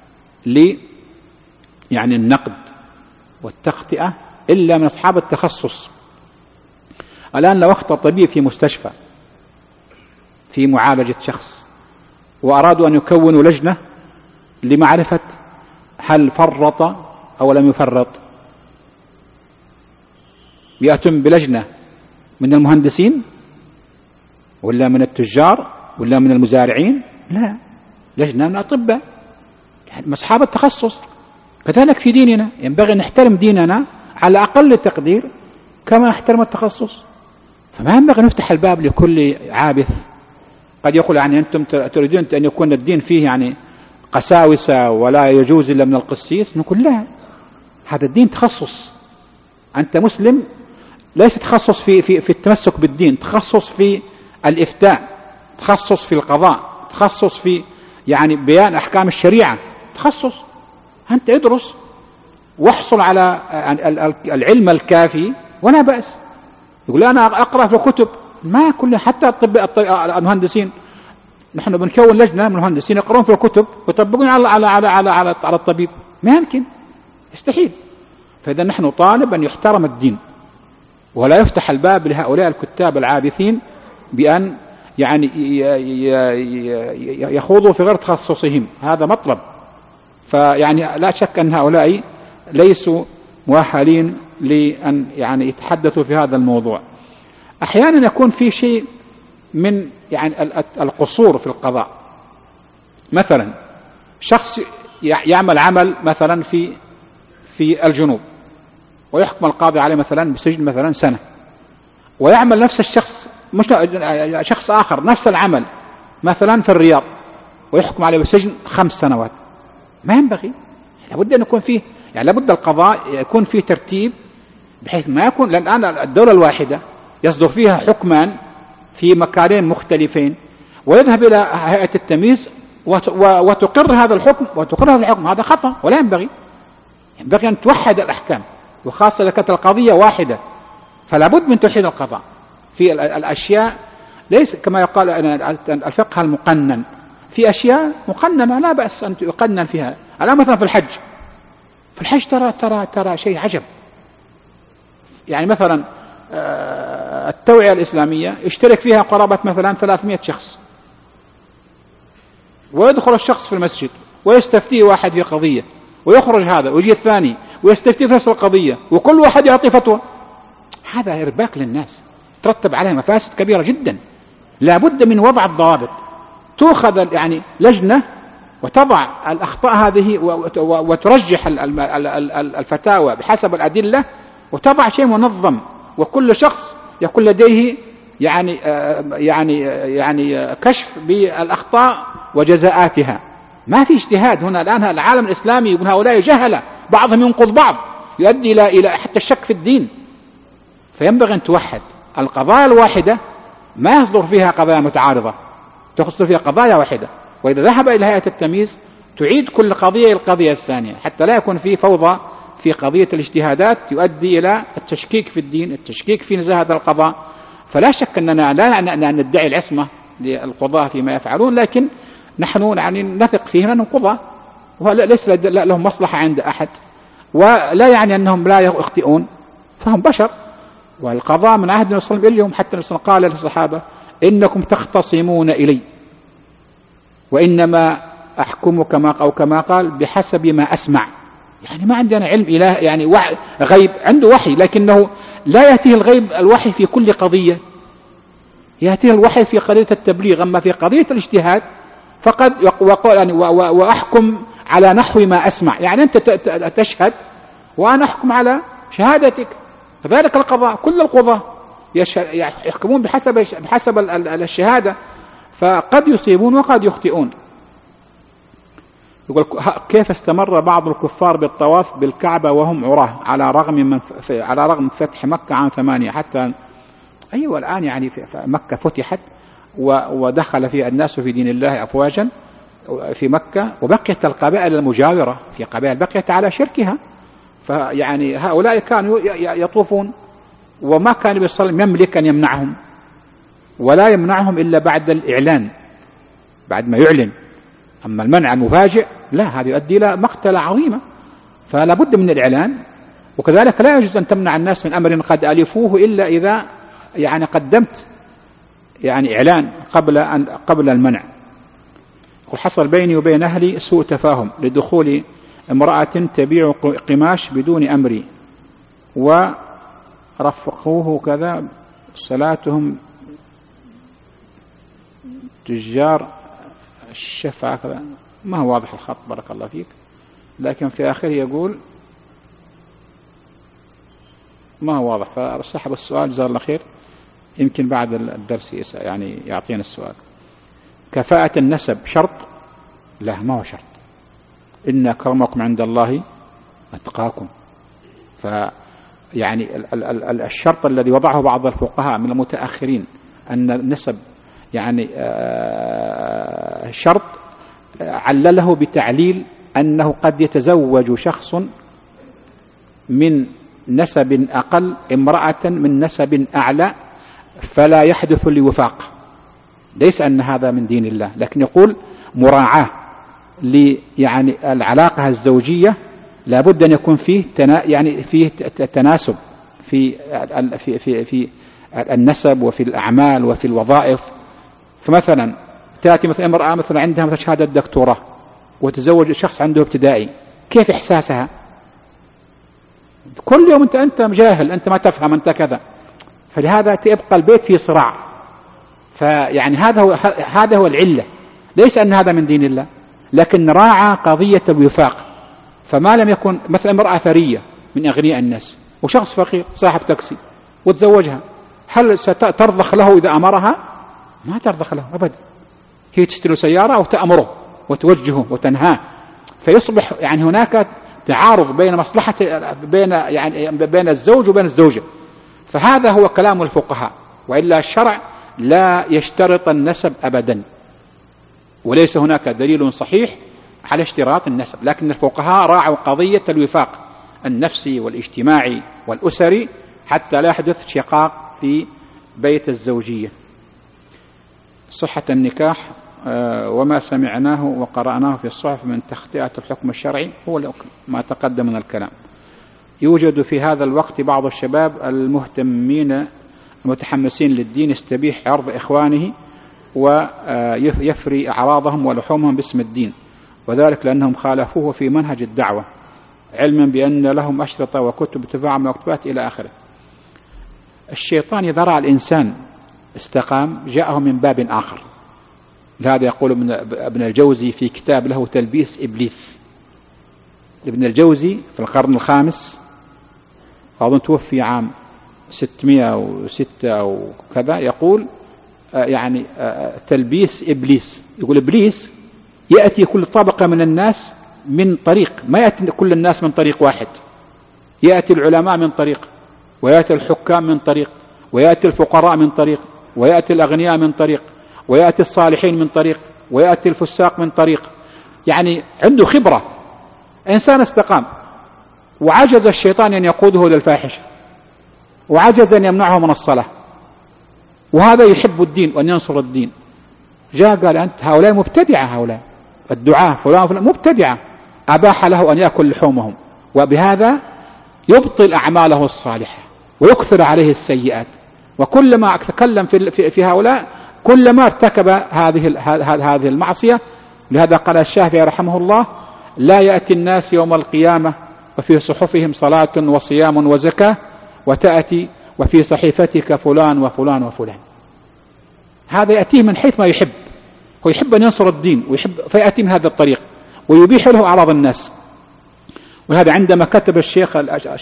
يعني النقد والتخطئة إلا من أصحاب التخصص. الآن لو أخطأ طبيب في مستشفى في معالجة شخص وأرادوا أن يكونوا لجنة لمعرفة هل فرط أو لم يفرط، يأتون بلجنة من المهندسين ولا من التجار ولا من المزارعين؟ لا، لجنة من الأطباء، يعني أصحاب التخصص. كذلك في ديننا ينبغي أن نحترم ديننا على أقل تقدير كما نحترم التخصص. فما ينبغي نفتح الباب لكل عابث. قد يقول يعني أنتم تريدون أن يكون الدين فيه يعني قساوسة ولا يجوز إلا من القسيس. نقول لا، هذا الدين تخصص. أنت مسلم ليس تخصص في التمسك بالدين، تخصص في الإفتاء، تخصص في القضاء، تخصص في يعني بيان أحكام الشريعة، تخصص. أنت ادرس واحصل على العلم الكافي ولا بأس. يقول أنا أقرأ في الكتب، ما كل حتى المهندسين نحن بنكون لجنة من المهندسين يقرؤون في الكتب ويطبقون على الطبيب، ما يمكن، يستحيل. فإذا نحن نطالب أن يحترم الدين ولا يفتح الباب لهؤلاء الكتاب العابثين بأن يعني يخوضوا في غير تخصصهم. هذا مطلب. فيعني لا شك أن هؤلاء ليسوا مؤهلين لأن يعني يتحدثوا في هذا الموضوع. أحيانا يكون في شيء من يعني القصور في القضاء. مثلا شخص يعمل عمل مثلا في الجنوب ويحكم القاضي عليه مثلا بسجن مثلا سنة، ويعمل نفس الشخص مش شخص آخر نفس العمل مثلا في الرياض ويحكم عليه بسجن 5 سنوات. ما ينبغي، لابد أن يكون فيه يعني لابد القضاء يكون فيه ترتيب بحيث ما يكون، لأن الآن الدولة الواحدة يصدر فيها حكمان في مكانين مختلفين ويذهب إلى هيئة التمييز وتقر هذا الحكم وتقر هذا الحكم. هذا خطأ ولا ينبغي. ينبغي أن توحد الأحكام، وخاصة إذا كانت القضية واحدة فلا بد من توحيد القضاء في الأشياء. ليس كما يقال الفقه المقنن، في أشياء مقننة لا بأس أن يقنن فيها. الآن مثلا في الحج ترى شيء عجب. يعني مثلا التوعية الإسلامية يشترك فيها قرابة مثلا 300 شخص، ويدخل الشخص في المسجد ويستفتيه واحد في قضية، ويخرج هذا ويجي الثاني ويستفتيه في نفس القضية، وكل واحد يعطي فتوى. هذا إرباك للناس ترتب عليه مفاسد كبيرة جدا. لا بد من وضع الضوابط، تأخذ يعني لجنة وتضع الأخطاء هذه وترجح الفتاوى بحسب الأدلة، وتضع شيء منظم، وكل شخص يكون لديه يعني كشف بالأخطاء وجزاءاتها. ما في اجتهاد هنا. الآن العالم الإسلامي يقول هؤلاء جهلة، بعضهم ينقض بعض، يؤدي إلى حتى الشك في الدين. فينبغي أن توحد القضايا الواحدة، ما يصدر فيها قضايا متعارضة، تصدر فيها قضايا واحدة. وإذا ذهب إلى هيئة التمييز تعيد كل قضية إلى القضية الثانية، حتى لا يكون في فوضى في قضية الاجتهادات يؤدي إلى التشكيك في الدين، التشكيك في نزاهة القضاء. فلا شك أننا لا ندعي العصمة للقضاء فيما يفعلون، لكن نحن يعني نثق فيهم أنهم قضاة وليس لهم مصلحة عند أحد، ولا يعني أنهم لا يخطئون، فهم بشر. والقضاء من عهد النبي صلى الله عليه وسلم اليوم، حتى النبي قال للصحابة إنكم تختصمون إلي وإنما أحكم كما قال بحسب ما أسمع. يعني ما عندنا علم إله يعني غيب، عنده وحي لكنه لا يأتيه الوحي في كل قضية، يأتيه الوحي في قضية التبليغ. أما في قضية الاجتهاد فقد وقال يعني وأحكم على نحو ما أسمع، يعني أنت تشهد وأنا أحكم على شهادتك. كذلك القضاء، كل القضاة يحكمون بحسب الشهادة. فقد يصيبون وقد يخطئون. يقول كيف استمر بعض الكفار بالطواف بالكعبة وهم عراه على رغم فتح مكة عام 8 حتى أيوة الآن يعني مكة فتحت ودخل فيها الناس في دين الله أفواجا في مكة، وبقيت القبائل المجاورة في قبائل بقيت على شركها. فيعني هؤلاء كانوا يطوفون وما كان النبي صلى الله عليه وسلم يملك أن يمنعهم، ولا يمنعهم إلا بعد الإعلان، بعد ما يعلن. أما المنع المفاجئ لا، هذا يؤدي إلى مقتلة عظيمة، فلا بد من الإعلان. وكذلك لا يجوز أن تمنع الناس من أمر قد ألفوه إلا إذا يعني قدمت يعني إعلان قبل المنع. وحصل بيني وبين أهلي سوء تفاهم لدخول امرأة تبيع قماش بدون أمري، ورفقوه كذا صلاتهم تجار الشفعة كذا. ما هو واضح الخط بارك الله فيك، لكن في آخره يقول ما هو واضح، فسحب السؤال جزاه الله خير، يمكن بعد الدرس يعني يعطينا السؤال. كفاءة النسب شرط؟ لا، ما هو شرط. إن أكرمكم عند الله أتقاكم. فيعني الشرط الذي وضعه بعض الفقهاء من المتأخرين أن النسب يعني شرط، علله بتعليل أنه قد يتزوج شخص من نسب أقل امرأة من نسب أعلى فلا يحدث الوفاق. ليس أن هذا من دين الله، لكن يقول مراعاة يعني العلاقة الزوجية لابد أن يكون فيه يعني فيه تناسب في النسب وفي الأعمال وفي الوظائف. فمثلا تأتي مثلا امرأة مثلا عندها مثلا شهادة دكتوراه وتزوج شخص عنده ابتدائي، كيف إحساسها؟ كل يوم أنت جاهل، أنت ما تفهم، أنت كذا. فلهذا تبقى البيت فيه صراع. فيعني هذا هو العلة، ليس أن هذا من دين الله، لكن راعى قضية الوفاق. فما لم يكن مثلا امرأة ثرية من أغنياء الناس وشخص فقير صاحب تاكسي وتزوجها، هل سترضخ له إذا أمرها؟ ما ترضخ له أبدا. هي تشتري سيارة أو تأمره وتوجهه وتنهاه، فيصبح يعني هناك تعارض بين مصلحة بين الزوج وبين الزوجة. فهذا هو كلام الفقهاء، وإلا الشرع لا يشترط النسب أبدا، وليس هناك دليل صحيح على اشتراط النسب. لكن الفقهاء راعوا قضية الوفاق النفسي والاجتماعي والأسري حتى لا يحدث شقاق في بيت الزوجية. صحة النكاح وما سمعناه وقرأناه في الصحف من تخطئة الحكم الشرعي هو ما تقدم من الكلام. يوجد في هذا الوقت بعض الشباب المهتمين المتحمسين للدين يستبيح عرض إخوانه ويفري أعراضهم ولحومهم باسم الدين، وذلك لأنهم خالفوه في منهج الدعوة، علما بأن لهم أشرطة وكتب تفاعل مكتوبات إلى آخره. الشيطان إذا رأى الإنسان استقام جاءه من باب آخر. لهذا يقول ابن الجوزي في كتاب له تلبيس إبليس. ابن الجوزي في القرن الخامس أظن توفي عام 606 أو كذا، يقول يعني تلبيس إبليس. يقول إبليس يأتي كل طبقة من الناس من طريق، ما يأتي كل الناس من طريق واحد. يأتي العلماء من طريق، ويأتي الحكام من طريق، ويأتي الفقراء من طريق، ويأتي الأغنياء من طريق، ويأتي الصالحين من طريق، ويأتي الفساق من طريق. يعني عنده خبرة. إنسان استقام وعجز الشيطان أن يقوده للفاحشة، وعجز أن يمنعه من الصلاة، وهذا يحب الدين وأن ينصر الدين. جاء قال أنت هؤلاء مبتدعة، هؤلاء الدعاة فلان مبتدعة، أباح له أن يأكل لحومهم، وبهذا يبطل أعماله الصالحة ويكثر عليه السيئات. وكلما تكلم في هؤلاء كلما ارتكب هذه المعصية. لهذا قال الشافعي رحمه الله: لا يأتي الناس يوم القيامة وفي صحفهم صلاة وصيام وزكاة، وتأتي وفي صحيفتك فلان وفلان وفلان. هذا يأتيه من حيث ما يحب، هو يحب أن ينصر الدين ويحب، فيأتي من هذا الطريق ويبيح له أعراض الناس. وهذا عندما كتب الشيخ،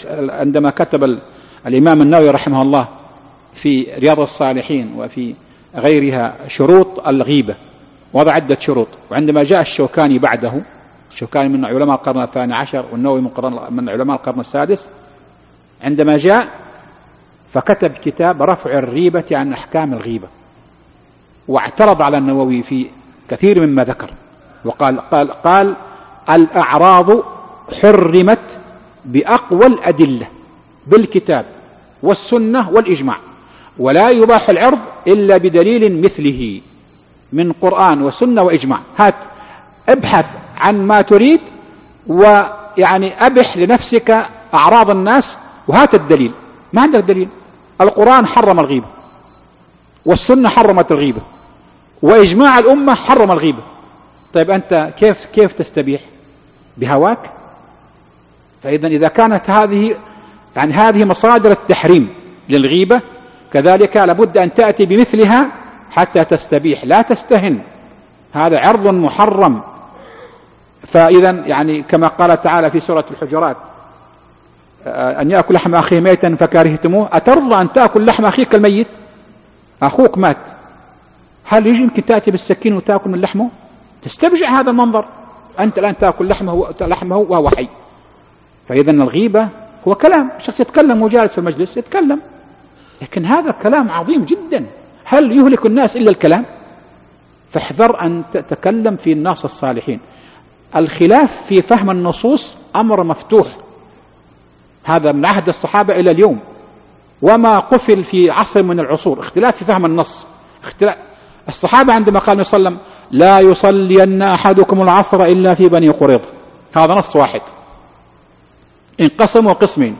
عندما كتب الإمام النووي رحمه الله في رياض الصالحين وفي غيرها شروط الغيبة، وضع عدة شروط. وعندما جاء الشوكاني بعده، الشوكاني من علماء القرن الثاني عشر والنووي من علماء القرن السادس، عندما جاء فكتب كتاب رفع الريبة عن أحكام الغيبة، واعترض على النووي في كثير مما ذكر، وقال قال الأعراض حرمت بأقوى الأدلة بالكتاب والسنة والإجماع، ولا يباح العرض إلا بدليل مثله من قرآن وسنة وإجماع. هات ابحث عن ما تريد، ويعني أبح لنفسك أعراض الناس وهات الدليل. ما عندك دليل. القرآن حرم الغيبة، والسنة حرمت الغيبة، وإجماع الأمة حرم الغيبة. طيب أنت كيف تستبيح؟ بهواك؟ فإذا إذا كانت هذه مصادر التحريم للغيبة، كذلك لابد أن تأتي بمثلها حتى تستبيح، لا تستهن. هذا عرض محرم. فإذا يعني كما قال تعالى في سورة الحجرات أن يأكل لحم أخيه ميتا فكرهتموه، أترضى أن تأكل لحم أخيك الميت؟ أخوك مات، هل يمكن تأتي بالسكين وتأكل من لحمه؟ تستبجع هذا المنظر. أنت الآن تأكل لحمه وهو حي. فإذا الغيبة هو كلام، شخص يتكلم وجالس في المجلس يتكلم، لكن هذا كلام عظيم جدا. هل يهلك الناس إلا الكلام؟ فاحذر أن تتكلم في الناس الصالحين. الخلاف في فهم النصوص أمر مفتوح، هذا من عهد الصحابة إلى اليوم، وما قفل في عصر من العصور اختلاف في فهم النص. الصحابة عندما قال صلى الله عليه وسلم لا يصلين أحدكم العصر إلا في بني قريظة، هذا نص واحد. انقسموا قسمين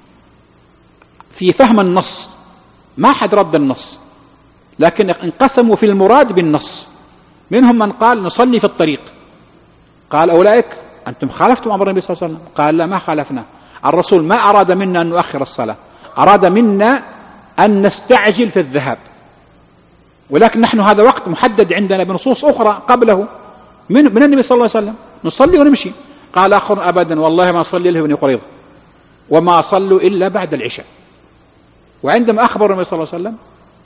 في فهم النص، ما حد رد النص، لكن انقسموا في المراد بالنص. منهم من قال نصلي في الطريق، قال أولئك أنتم خالفتم أمر النبي صلى الله عليه وسلم. قال لا، ما خالفنا، الرسول ما أراد منا أن نؤخر الصلاة، أراد منا أن نستعجل في الذهاب، ولكن نحن هذا وقت محدد عندنا بنصوص أخرى قبله من النبي صلى الله عليه وسلم، نصلي ونمشي. قال آخر أبدا والله ما نصلي له بني قريظة، وما صلوا إلا بعد العشاء. وعندما أخبر النبي صلى الله عليه وسلم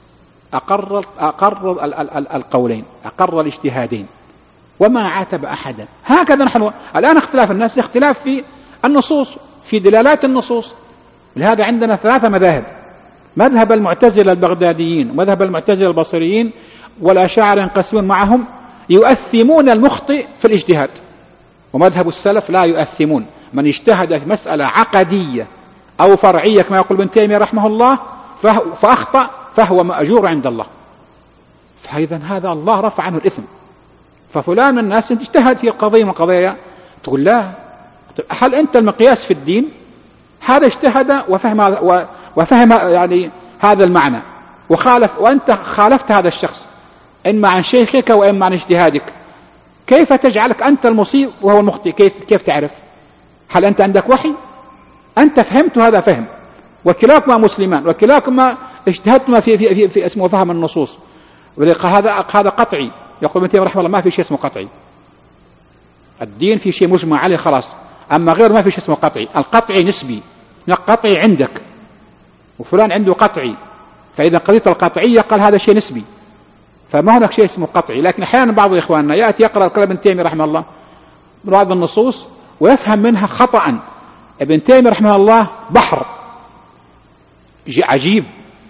أقر القولين، أقر الاجتهادين، وما عاتب أحدا. هكذا نحن الآن اختلاف الناس اختلاف في النصوص، في دلالات النصوص. لهذا عندنا 3 مذاهب: مذهب المعتزلة البغداديين، ومذهب المعتزلة البصريين، والأشاعرة ينقسمون معهم يؤثمون المخطئ في الاجتهاد، ومذهب السلف لا يؤثمون من اجتهد في مسألة عقدية أو فرعية كما يقول ابن تيمية رحمه الله فأخطأ فهو مأجور عند الله. فإذا هذا الله رفع عنه الإثم. ففلان من الناس اجتهد في قضية من قضايا، تقول لا، هل أنت المقياس في الدين؟ هذا اجتهد وفهم يعني هذا المعنى وخالف، وأنت خالفت هذا الشخص إما عن شيخك وإما عن اجتهادك. كيف تجعلك أنت المصيب وهو المخطئ؟ كيف تعرف؟ هل أنت عندك وحي؟ أنت فهمت هذا فهم، وكلاكما مسلمان، وكلاكما اجتهدتما في اسمه فهم النصوص. هذا قطعي. يقول ابن تيمية رحمه الله ما في شيء اسمه قطعي، الدين في شيء مجمع عليه خلاص، أما غير ما في شيء اسمه قطعي. القطعي نسبي، قطعي عندك وفلان عنده قطعي، فإذا قضية القطعية قال هذا شيء نسبي، فما هناك شيء اسمه قطعي. لكن أحيانا بعض إخواننا يأتي يقرأ كلام ابن تيمية رحمه الله بعض النصوص ويفهم منها خطأ. ابن تيمية رحمه الله بحر عجيب،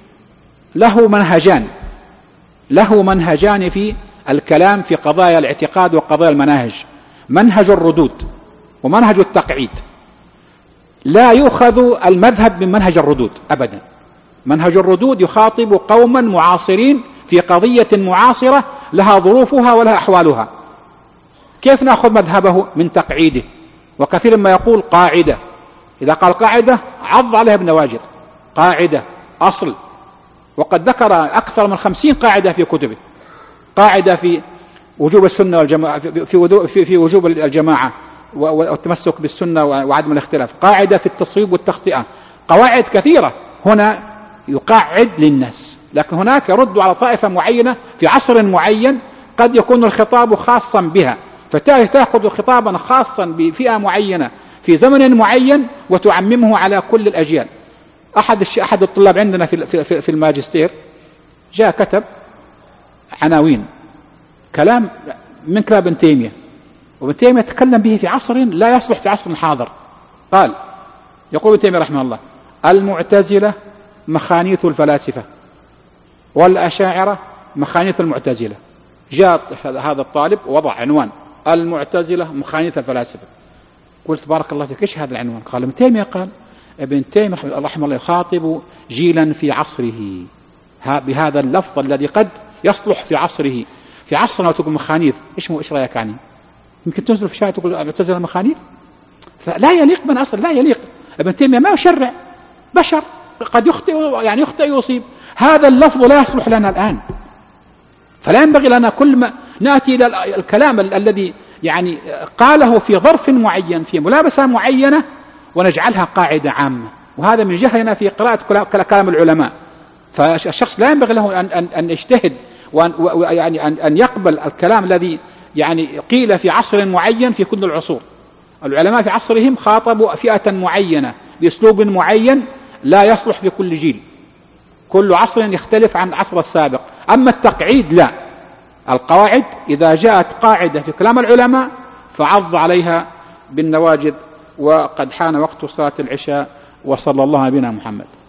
له منهجان في الكلام في قضايا الاعتقاد وقضايا المناهج: منهج الردود ومنهج التقعيد. لا يؤخذ المذهب من منهج الردود أبدا. منهج الردود يخاطب قوما معاصرين في قضية معاصرة لها ظروفها ولها أحوالها. كيف نأخذ مذهبه؟ من تقعيده. وكثير ما يقول قاعدة، إذا قال قاعدة عض عليها ابن واجد، قاعدة أصل، وقد ذكر أكثر من 50 قاعدة في كتبه. قاعدة في وجوب السنة والجماعة، في وجوب الجماعة والتمسك بالسنة وعدم الاختلاف. قاعدة في التصويب والتخطئة. قواعد كثيرة. هنا يقعد للناس، لكن هناك يرد على طائفة معينة في عصر معين قد يكون الخطاب خاصا بها، فتأخذ خطابا خاصا بفئة معينة في زمن معين وتعممه على كل الأجيال. أحد الطلاب عندنا في الماجستير جاء كتب عناوين كلام من كلام ابن تيمية، وابن تيمية تكلم به في عصر لا يصلح في عصر الحاضر. قال يقول ابن تيمية رحمه الله: المعتزلة مخانيث الفلاسفة والأشاعرة مخانيث المعتزلة. جاء هذا الطالب ووضع عنوان: المعتزلة مخانيث الفلاسفة. قلت بارك الله فيك، ايش هذا العنوان؟ قال ابن تيمية، قال ابن تيمية رحمه الله يخاطب جيلا في عصره بهذا اللفظ الذي قد يصلح في عصره. في عصرنا وتقول مخانيث، ايش رايك يعني؟ يمكن تنزل في شارع تقول المعتزلة مخانيث؟ فلا يليق من أصل، لا يليق. ابن تيمية ما يشرع، بشر قد يخطئ، يعني يخطئ ويصيب. هذا اللفظ لا يصلح لنا الآن، فلا ينبغي لنا كل ما نأتي إلى الكلام الذي يعني قاله في ظرف معين في ملابسة معينة ونجعلها قاعدة عامة، وهذا من جهلنا في قراءة كلام العلماء. فالشخص لا ينبغي له أن يجتهد ويعني أن يقبل الكلام الذي يعني قيل في عصر معين في كل العصور. العلماء في عصرهم خاطبوا فئة معينة بأسلوب معين لا يصلح في كل جيل، كل عصر يختلف عن العصر السابق. أما التقعيد لا، القواعد إذا جاءت قاعدة في كلام العلماء فعض عليها بالنواجذ. وقد حان وقت صلاة العشاء، وصلى الله على نبينا محمد.